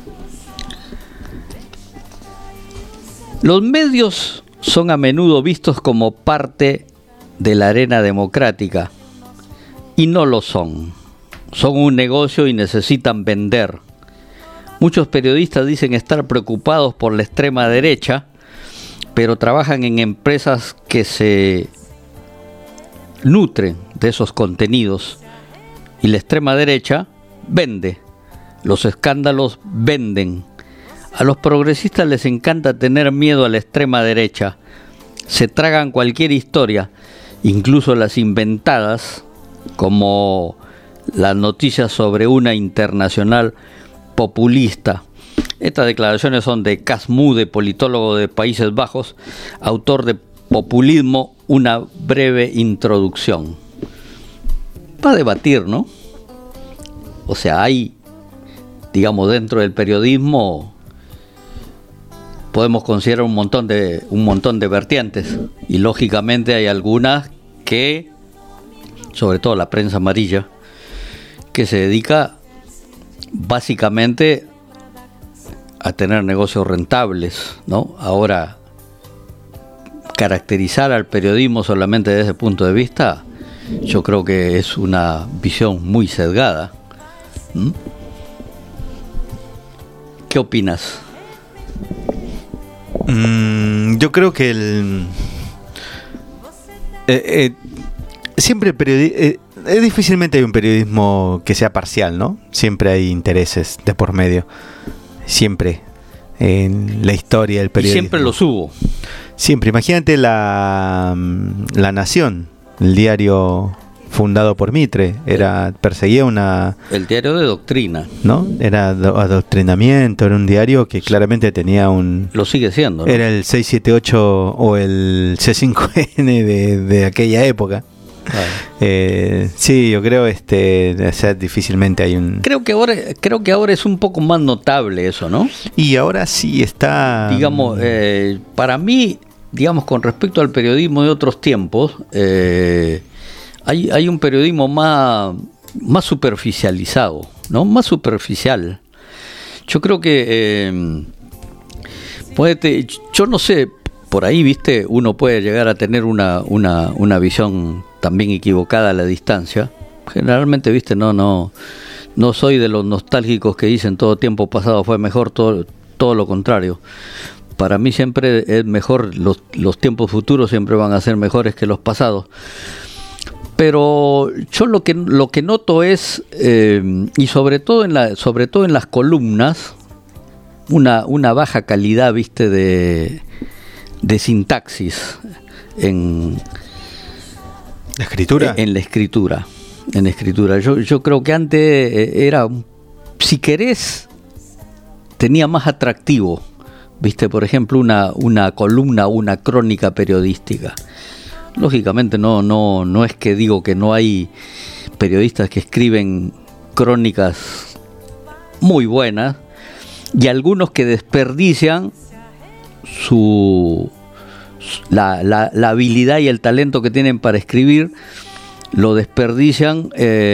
Los medios son a menudo vistos como parte de la arena democrática y no lo son. Son un negocio y necesitan vender. Muchos periodistas dicen estar preocupados por la extrema derecha, pero trabajan en empresas que se nutren de esos contenidos. Y la extrema derecha vende, los escándalos venden. A los progresistas les encanta tener miedo a la extrema derecha. Se tragan cualquier historia, incluso las inventadas, como las noticias sobre una internacional populista. Estas declaraciones son de Cas Mudde, politólogo de Países Bajos, autor de Populismo, una breve introducción. Para debatir, ¿no? O sea, hay, digamos, dentro del periodismo podemos considerar un montón de vertientes, y lógicamente hay algunas que, sobre todo la prensa amarilla, que se dedica básicamente a tener negocios rentables, ¿no? Ahora, caracterizar al periodismo solamente desde ese punto de vista, yo creo que es una visión muy sesgada. ¿Qué opinas? Yo creo que siempre difícilmente hay un periodismo que sea parcial, ¿no? Siempre hay intereses de por medio. Siempre en la historia del periodismo. Y siempre los hubo. Siempre. Imagínate la Nación, el diario fundado por Mitre, perseguía el diario de doctrina, ¿no? Era adoctrinamiento, era un diario que claramente tenía lo sigue siendo, ¿no? Era el 678 o el C5N de aquella época. Sí, yo creo o sea, difícilmente hay un... Creo que ahora es un poco más notable eso, ¿no? Y ahora sí está... Digamos, para mí, digamos, con respecto al periodismo de otros tiempos, hay un periodismo más superficializado, ¿no? Más superficial. Yo creo que yo no sé, por ahí, viste, uno puede llegar a tener una visión también equivocada a la distancia. Generalmente, viste, no soy de los nostálgicos que dicen todo tiempo pasado fue mejor, todo lo contrario. Para mí siempre es mejor, los tiempos futuros siempre van a ser mejores que los pasados. Pero yo lo que noto es, y sobre todo en las columnas, una baja calidad, viste, de sintaxis en la escritura. En la escritura. Yo creo que antes era, si querés, tenía más atractivo, viste, por ejemplo, una columna o una crónica periodística. Lógicamente no es que digo que no hay periodistas que escriben crónicas muy buenas y algunos que desperdician la habilidad y el talento que tienen para escribir, lo desperdician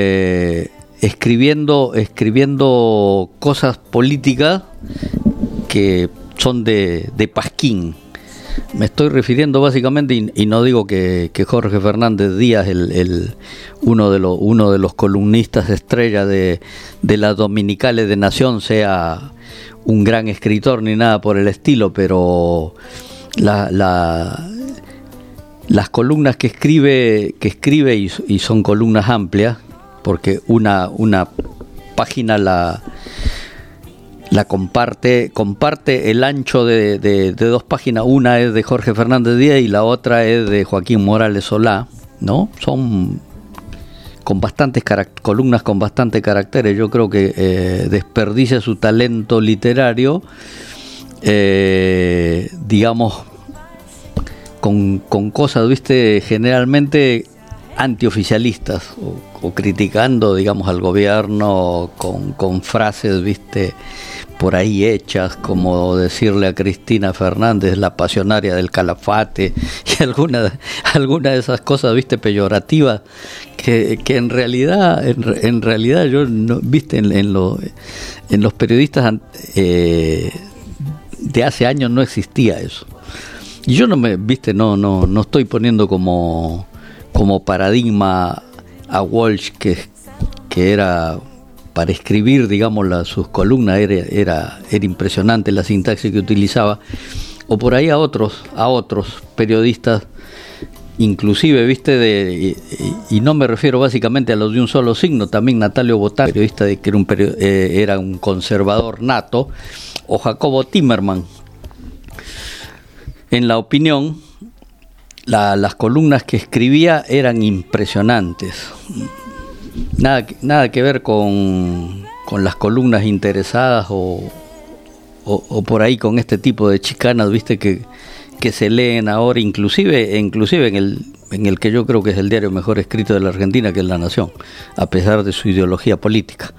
escribiendo cosas políticas que son de pasquín. Me estoy refiriendo básicamente, y no digo que Jorge Fernández Díaz, uno de los columnistas estrella de las dominicales de Nación, sea un gran escritor ni nada por el estilo, pero las columnas que escribe y son columnas amplias, porque una página la comparte el ancho de dos páginas. Una es de Jorge Fernández Díaz y la otra es de Joaquín Morales Solá, ¿no? Son con bastantes columnas con bastantes caracteres. Yo creo que desperdicia su talento literario, digamos, con cosas, viste, generalmente antioficialistas o criticando, digamos, al gobierno con frases, viste, por ahí hechas, como decirle a Cristina Fernández la pasionaria del Calafate y alguna de esas cosas, viste, peyorativas que en realidad yo no, viste, en los periodistas de hace años no existía eso. Y yo no estoy poniendo como paradigma a Walsh, que era, para escribir, digamos, sus columnas era impresionante la sintaxis que utilizaba, o por ahí a otros periodistas, inclusive, viste, y no me refiero básicamente a los de un solo signo, también Natalio Botán, periodista que era un conservador nato, o Jacobo Timerman. En La Opinión, las columnas que escribía eran impresionantes. Nada que ver con las columnas interesadas o por ahí con este tipo de chicanas, viste, que se leen ahora, inclusive en el que yo creo que es el diario mejor escrito de la Argentina, que es La Nación, a pesar de su ideología política.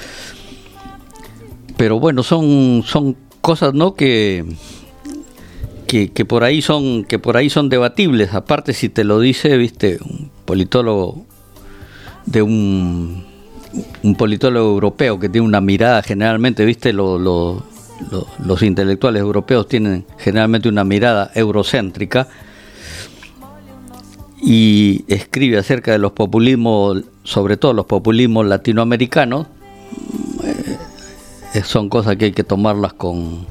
Pero bueno, son cosas, ¿no?, que por ahí son debatibles. Aparte, si te lo dice, viste, un politólogo un politólogo europeo que tiene una mirada, generalmente, viste, los intelectuales europeos tienen generalmente una mirada eurocéntrica, y escribe acerca de los populismos, sobre todo los populismos latinoamericanos. Son cosas que hay que tomarlas con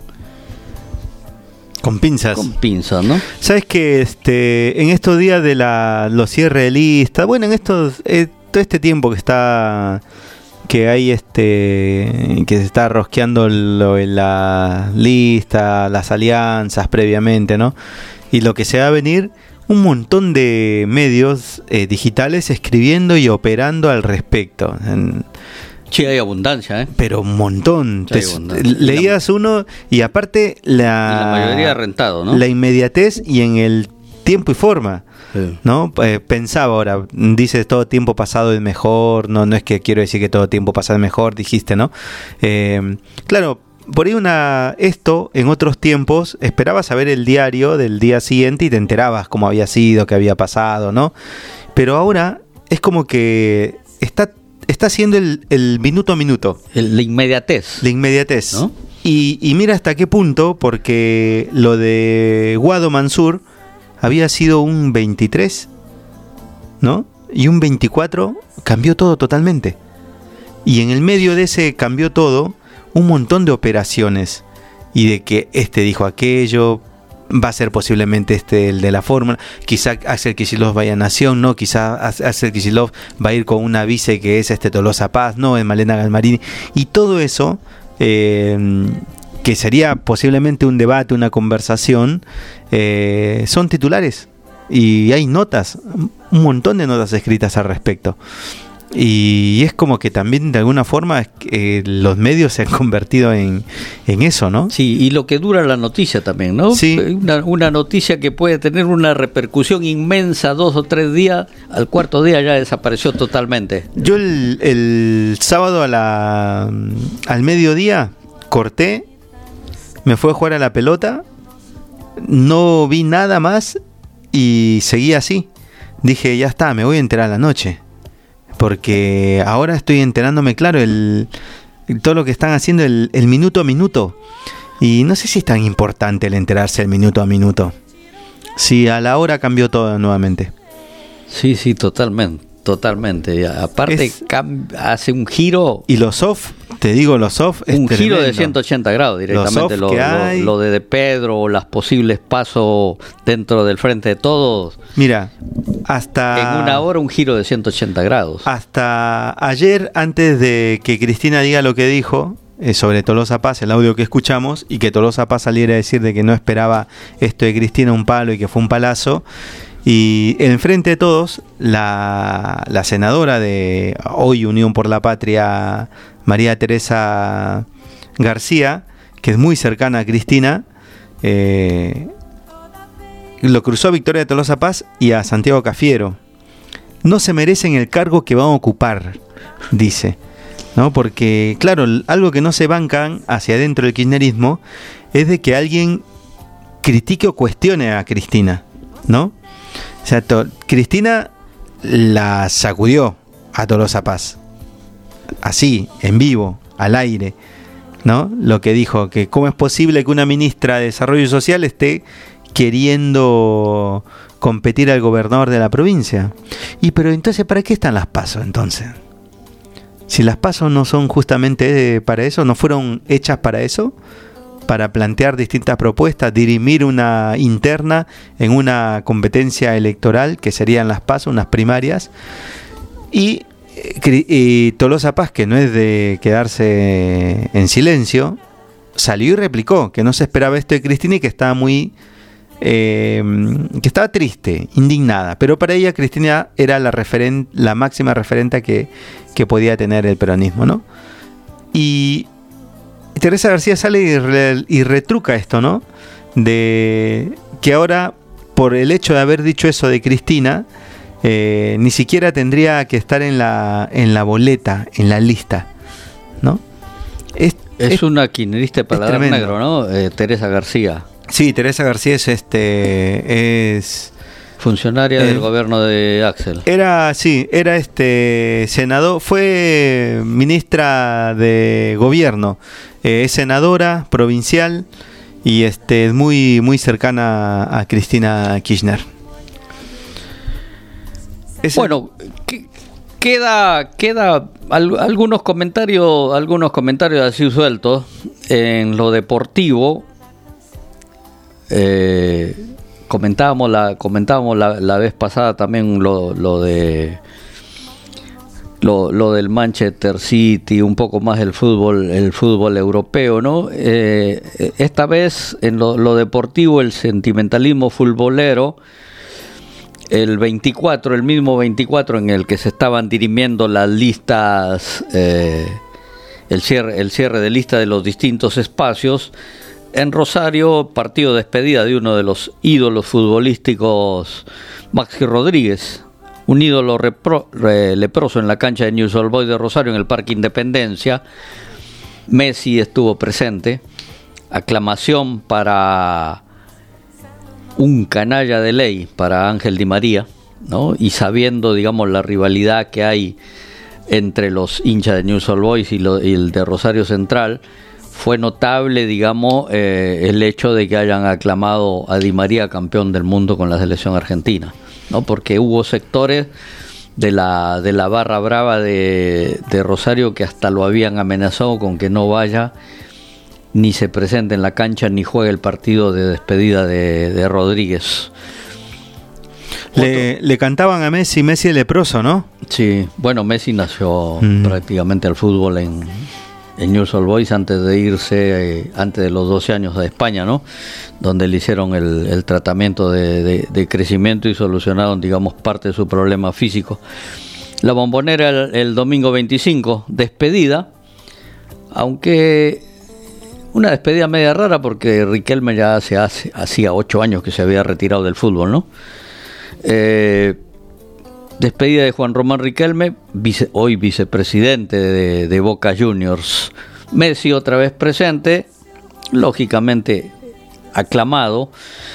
pinzas. Con pinzas, ¿no? Sabes que en estos días de los cierres de lista, bueno, en todo este tiempo que hay que se está rosqueando la lista, las alianzas previamente, ¿no? Y lo que se va a venir, un montón de medios digitales escribiendo y operando al respecto. Sí, hay abundancia, pero un montón. Leías uno y aparte la mayoría rentado, ¿no? La inmediatez y en el tiempo y forma. Sí. ¿No? Pensaba ahora, dices todo tiempo pasado es mejor, no es que quiero decir que todo tiempo pasado es mejor, dijiste, ¿no? Claro, por ahí esto en otros tiempos esperabas saber el diario del día siguiente y te enterabas cómo había sido, qué había pasado, ¿no? Pero ahora es como que está haciendo el minuto a minuto. La inmediatez. La inmediatez. ¿No? Y mira hasta qué punto, porque lo de Guado Mansur había sido un 23, ¿no? Y un 24 cambió todo totalmente. Y en el medio de ese cambió todo un montón de operaciones. Y de que dijo aquello, va a ser posiblemente el de la fórmula, quizá Axel Kicillof vaya a Nación, no, quizá Axel Kicillof va a ir con una vice que es Tolosa Paz, no, es Malena Galmarini, y todo eso que sería posiblemente un debate, una conversación, son titulares y hay notas, un montón de notas escritas al respecto. Y es como que también de alguna forma los medios se han convertido en eso, ¿no? Sí, y lo que dura la noticia también, ¿no? Sí. Una noticia que puede tener una repercusión inmensa 2 o 3 días, al cuarto día ya desapareció totalmente. Yo el sábado al mediodía corté, me fui a jugar a la pelota, no vi nada más y seguí así. Dije, ya está, me voy a enterar a la noche. Porque ahora estoy enterándome, claro, todo lo que están haciendo el minuto a minuto. Y no sé si es tan importante el enterarse el minuto a minuto. Si a la hora cambió todo nuevamente. Sí, totalmente. Y aparte hace un giro. Y los off, te digo, los off es un tremendo. giro de 180 grados directamente. Lo de Pedro, las posibles pasos dentro del Frente de Todos. Mira, hasta en una hora un giro de 180 grados. Hasta ayer, antes de que Cristina diga lo que dijo sobre Tolosa Paz, el audio que escuchamos, y que Tolosa Paz saliera a decir de que no esperaba esto de Cristina un palo y que fue un palazo. Y en Frente de Todos, la senadora de hoy Unión por la Patria, María Teresa García, que es muy cercana a Cristina, lo cruzó a Victoria Tolosa Paz y a Santiago Cafiero. No se merecen el cargo que van a ocupar, dice, ¿no? Porque, claro, algo que no se bancan hacia adentro del kirchnerismo es de que alguien critique o cuestione a Cristina, ¿no? O sea, Cristina la sacudió a Tolosa Paz, así, en vivo, al aire, ¿no? Lo que dijo, que cómo es posible que una ministra de Desarrollo Social esté queriendo competir al gobernador de la provincia. Pero entonces, ¿para qué están las PASO entonces? Si las PASO no son justamente para eso, no fueron hechas para eso, para plantear distintas propuestas, dirimir una interna en una competencia electoral que serían las PASO, unas primarias, y Tolosa Paz, que no es de quedarse en silencio, salió y replicó que no se esperaba esto de Cristina y que estaba que estaba triste, indignada, pero para ella Cristina era la máxima referente que podía tener el peronismo, ¿no? Y Teresa García sale y retruca esto, ¿no? De que ahora, por el hecho de haber dicho eso de Cristina, ni siquiera tendría que estar en la boleta, en la lista, ¿no? Es una kirchnerista de paladar negro, ¿no? Teresa García. Sí, Teresa García es funcionaria del gobierno de Axel. Era senador, fue ministra de gobierno, es senadora provincial y es muy cercana a Cristina Kirchner. Bueno, queda algunos comentarios así sueltos en lo deportivo. Comentábamos la vez pasada también lo del Manchester City, un poco más el fútbol europeo, ¿no? Esta vez en lo deportivo, el sentimentalismo futbolero, el mismo 24 en el que se estaban dirimiendo las listas, el cierre de lista de los distintos espacios. En Rosario, partido de despedida de uno de los ídolos futbolísticos Maxi Rodríguez, un ídolo leproso en la cancha de Newell's Old Boys de Rosario en el Parque Independencia. Messi estuvo presente. Aclamación para un canalla de ley, para Ángel Di María, ¿no? Y sabiendo, digamos, la rivalidad que hay entre los hinchas de Newell's Old Boys y el de Rosario Central, fue notable, digamos, el hecho de que hayan aclamado a Di María campeón del mundo con la selección argentina, ¿no? Porque hubo sectores de la barra brava de Rosario que hasta lo habían amenazado con que no vaya ni se presente en la cancha ni juegue el partido de despedida de Rodríguez. Le cantaban a Messi el leproso, ¿no? Sí, bueno, Messi nació prácticamente al fútbol en Newell's Old Boys antes de irse, antes de los 12 años a España, ¿no? Donde le hicieron el tratamiento de crecimiento y solucionaron, digamos, parte de su problema físico. La Bombonera el domingo 25, despedida, aunque una despedida media rara porque Riquelme ya hacía 8 años que se había retirado del fútbol, ¿no? Despedida de Juan Román Riquelme, hoy vicepresidente de Boca Juniors. Messi otra vez presente, lógicamente aclamado.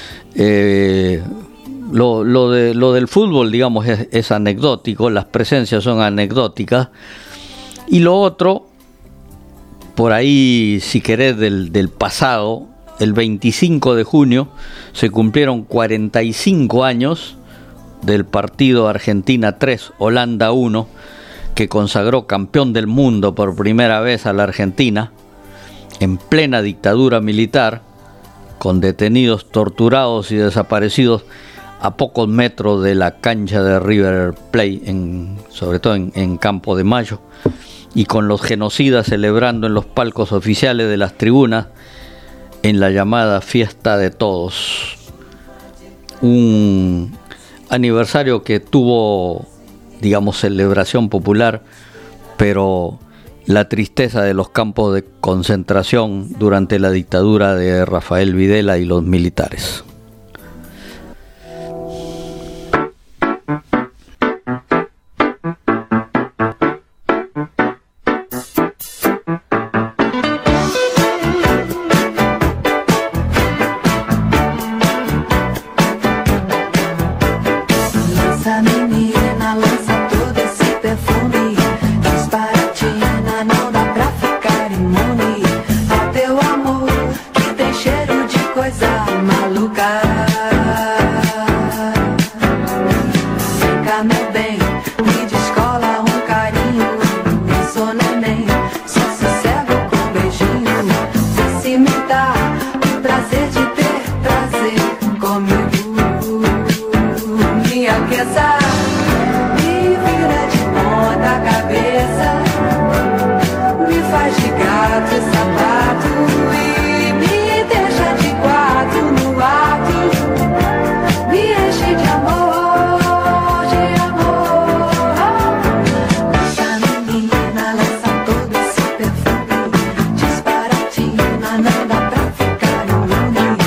Lo del fútbol, digamos, es anecdótico, las presencias son anecdóticas. Y lo otro, por ahí, si querés, del pasado, el 25 de junio se cumplieron 45 años del partido Argentina 3, Holanda 1, que consagró campeón del mundo por primera vez a la Argentina, en plena dictadura militar, con detenidos, torturados y desaparecidos a pocos metros de la cancha de River Plate, sobre todo en Campo de Mayo, y con los genocidas celebrando en los palcos oficiales de las tribunas en la llamada Fiesta de Todos. Un aniversario que tuvo, digamos, celebración popular, pero la tristeza de los campos de concentración durante la dictadura de Rafael Videla y los militares. Não dá pra ficar imune.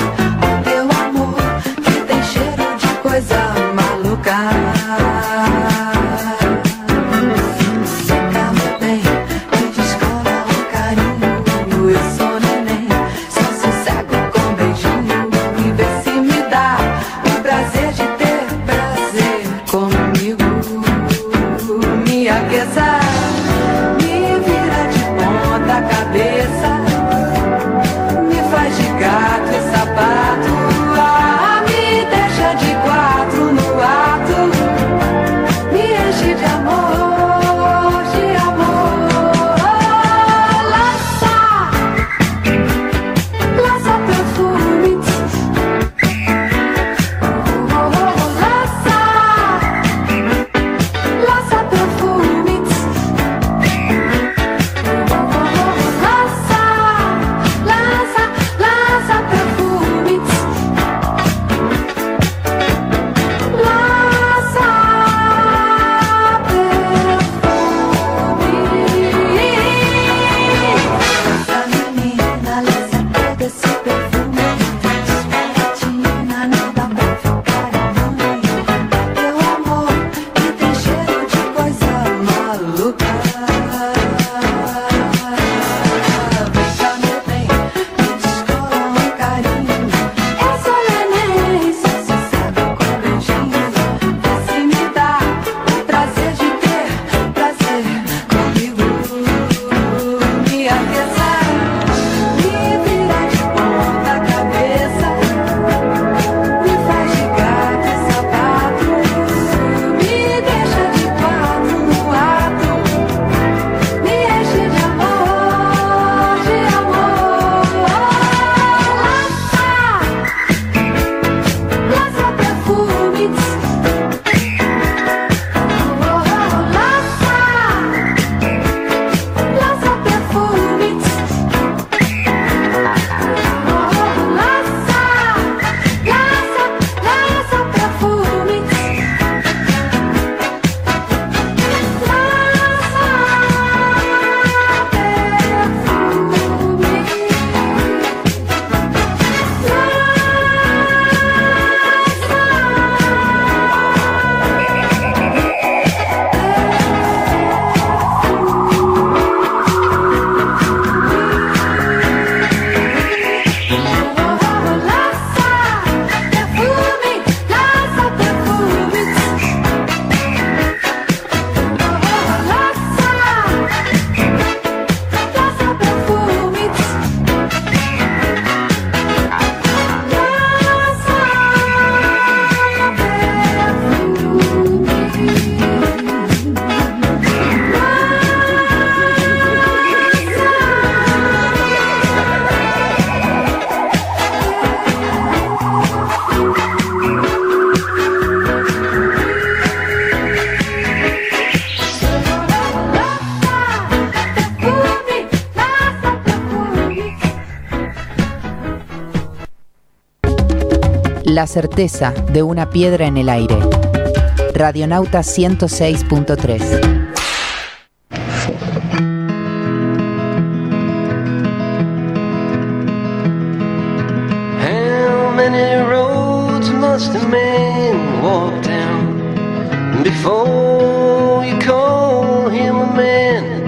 La certeza de una piedra en el aire. Radionauta 106.3. How many roads must a man walk down before you call him a man?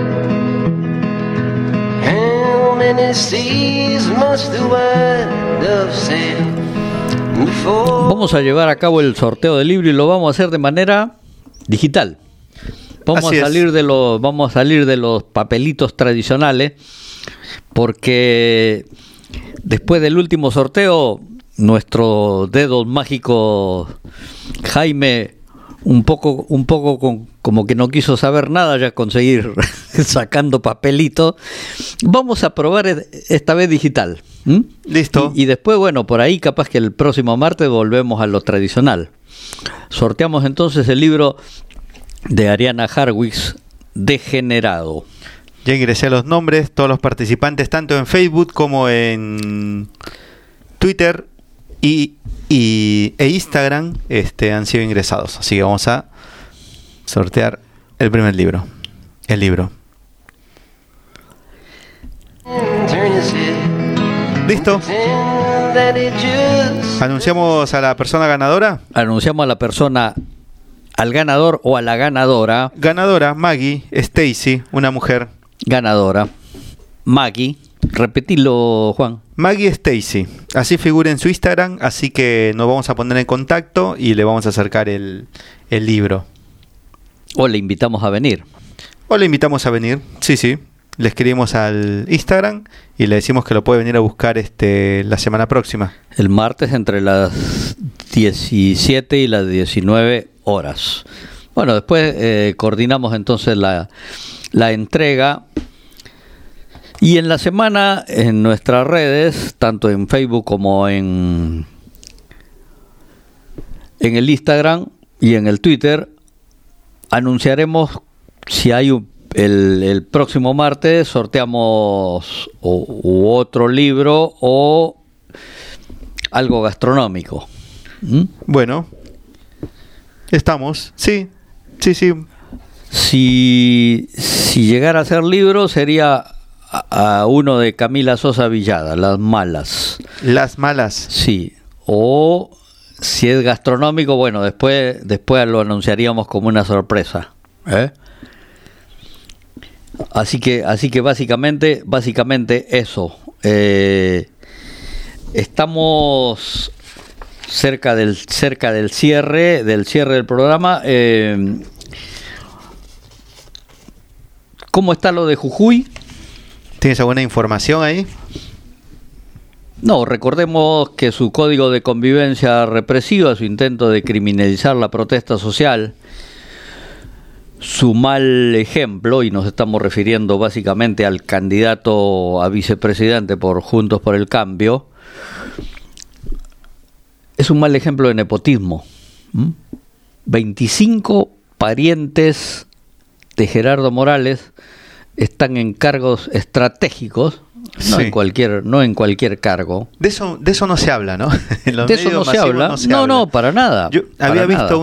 How many seas must the white dove sail? Vamos a llevar a cabo el sorteo del libro y lo vamos a hacer de manera digital. Vamos a salir de los papelitos tradicionales, porque después del último sorteo nuestro dedo mágico Jaime un poco como que no quiso saber nada, ya conseguir sacando papelitos. Vamos a probar esta vez digital. Listo. Y después, bueno, por ahí capaz que el próximo martes volvemos a lo tradicional. Sorteamos entonces el libro de Ariana Harwicz, Degenerado. Ya ingresé a los nombres, todos los participantes, tanto en Facebook como en Twitter e Instagram, han sido ingresados. Así que vamos a sortear el primer libro. El libro. ¿Listo? ¿Anunciamos a la persona ganadora? Anunciamos a la persona, al ganador o a la ganadora. Ganadora, Maggie Stacy, una mujer. Ganadora, Maggie. Repetilo, Juan. Maggie Stacy. Así figura en su Instagram, así que nos vamos a poner en contacto y le vamos a acercar el libro. O le invitamos a venir. Sí. Le escribimos al Instagram y le decimos que lo puede venir a buscar la semana próxima. El martes entre las 17 y las 19 horas. Bueno, después coordinamos entonces la entrega. Y en la semana, en nuestras redes, tanto en Facebook como en el Instagram y en el Twitter, anunciaremos si hay el próximo martes, sorteamos u otro libro o algo gastronómico. Bueno, estamos, sí. Si llegara a ser libro, sería a uno de Camila Sosa Villada, Las Malas. Las Malas. Sí. O si es gastronómico, bueno, después lo anunciaríamos como una sorpresa. Así que básicamente eso. Estamos cerca del cierre del programa. ¿Cómo está lo de Jujuy? ¿Tienes alguna información ahí? No, recordemos que su código de convivencia represiva, su intento de criminalizar la protesta social, su mal ejemplo, y nos estamos refiriendo básicamente al candidato a vicepresidente por Juntos por el Cambio, es un mal ejemplo de nepotismo. 25 parientes de Gerardo Morales están en cargos estratégicos, no sí. en cualquier cargo. De eso no se habla, ¿no? De eso no se habla. No, para nada. Yo había visto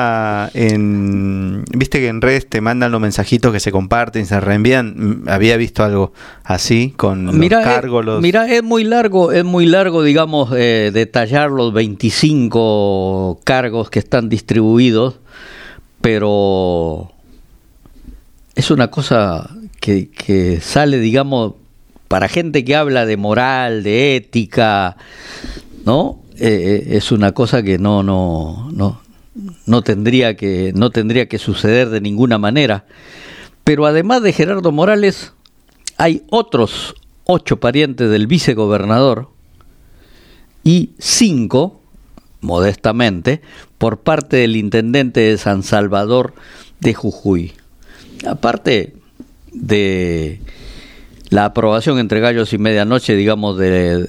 viste que en redes te mandan los mensajitos que se comparten, se reenvían. Había visto algo así con los cargos. Mira, es muy largo, digamos, detallar los 25 cargos que están distribuidos, pero es una cosa que sale, digamos, para gente que habla de moral, de ética, ¿no? Es una cosa que no tendría que suceder de ninguna manera. Pero además de Gerardo Morales, hay otros 8 parientes del vicegobernador y 5, modestamente, por parte del intendente de San Salvador de Jujuy. Aparte de la aprobación entre gallos y medianoche, digamos, de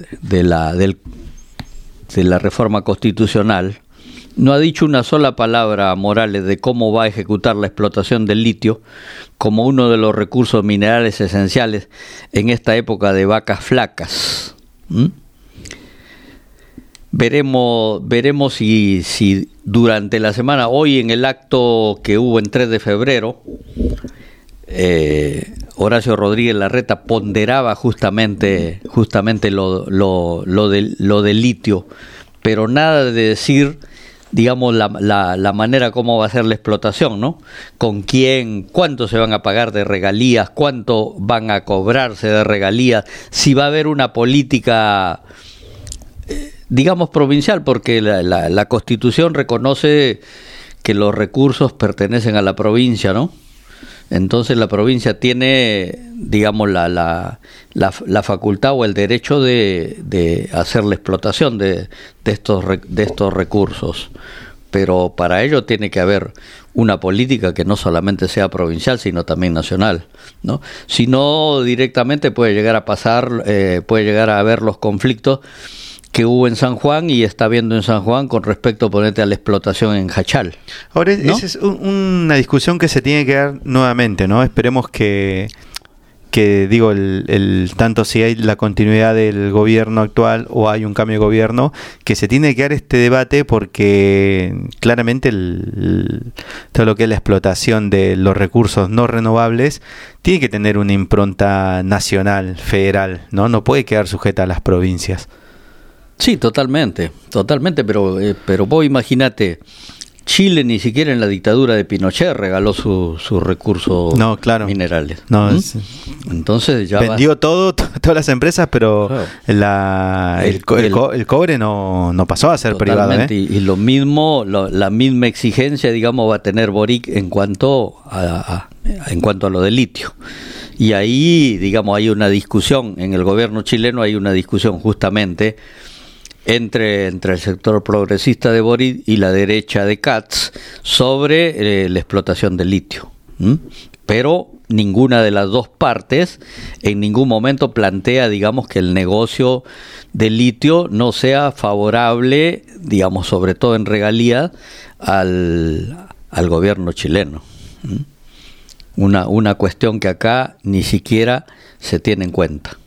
la reforma constitucional, no ha dicho una sola palabra Morales de cómo va a ejecutar la explotación del litio como uno de los recursos minerales esenciales en esta época de vacas flacas. Veremos si durante la semana, hoy en el acto que hubo en 3 de febrero, Horacio Rodríguez Larreta ponderaba justamente lo del litio, pero nada de decir, digamos, la manera como va a ser la explotación, ¿no? Con quién, cuánto se van a pagar de regalías, cuánto van a cobrarse de regalías, si va a haber una política, digamos, provincial, porque la Constitución reconoce que los recursos pertenecen a la provincia, ¿no? Entonces la provincia tiene, digamos, la facultad o el derecho de hacer la explotación de estos recursos, pero para ello tiene que haber una política que no solamente sea provincial, sino también nacional, ¿no? Si no, directamente puede llegar a pasar, puede llegar a haber los conflictos que hubo en San Juan y está habiendo en San Juan con respecto, ponete, a la explotación en Jachal. Ahora, ¿no? esa es una discusión que se tiene que dar nuevamente, ¿no? Esperemos que digo, tanto si hay la continuidad del gobierno actual o hay un cambio de gobierno, que se tiene que dar este debate, porque claramente todo lo que es la explotación de los recursos no renovables tiene que tener una impronta nacional, federal, ¿no? No puede quedar sujeta a las provincias. Sí, totalmente, pero vos imagínate, Chile ni siquiera en la dictadura de Pinochet regaló sus recursos minerales. No, entonces ya vendió todas las empresas, pero claro, el cobre no pasó a ser privado, ¿eh? Y lo mismo, la misma exigencia, digamos, va a tener Boric en cuanto a lo de litio. Y ahí, digamos, hay una discusión en el gobierno chileno, hay una discusión justamente entre el sector progresista de Boric y la derecha de Katz sobre la explotación del litio. Pero ninguna de las dos partes en ningún momento plantea, digamos, que el negocio del litio no sea favorable, digamos, sobre todo en regalías, al gobierno chileno. Una cuestión que acá ni siquiera se tiene en cuenta.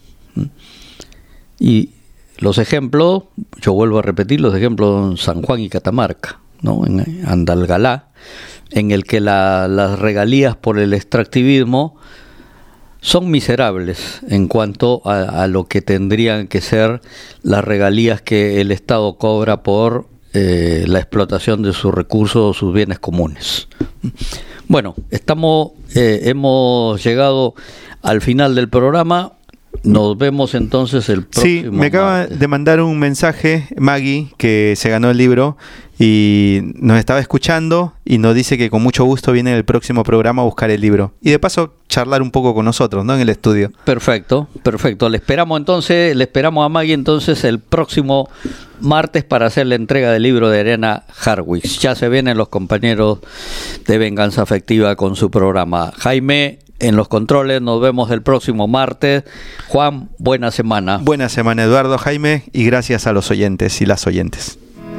Y los ejemplos, yo vuelvo a repetir, los ejemplos en San Juan y Catamarca, ¿no? En Andalgalá, en el que las regalías por el extractivismo son miserables en cuanto a lo que tendrían que ser las regalías que el Estado cobra por la explotación de sus recursos o sus bienes comunes. Bueno, hemos llegado al final del programa. Nos vemos entonces el próximo. Sí, me acaba martes de mandar un mensaje Maggie, que se ganó el libro y nos estaba escuchando y nos dice que con mucho gusto viene el próximo programa a buscar el libro y de paso charlar un poco con nosotros, ¿no? En el estudio. Perfecto. Le esperamos a Maggie entonces el próximo martes para hacer la entrega del libro de Ariana Harwitz. Ya se vienen los compañeros de Venganza Afectiva con su programa. Jaime en los controles, nos vemos el próximo martes. Juan, buena semana. Buena semana, Eduardo, Jaime, y gracias a los oyentes y las oyentes.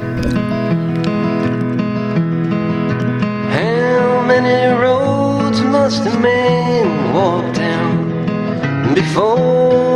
How many roads must a man walk down before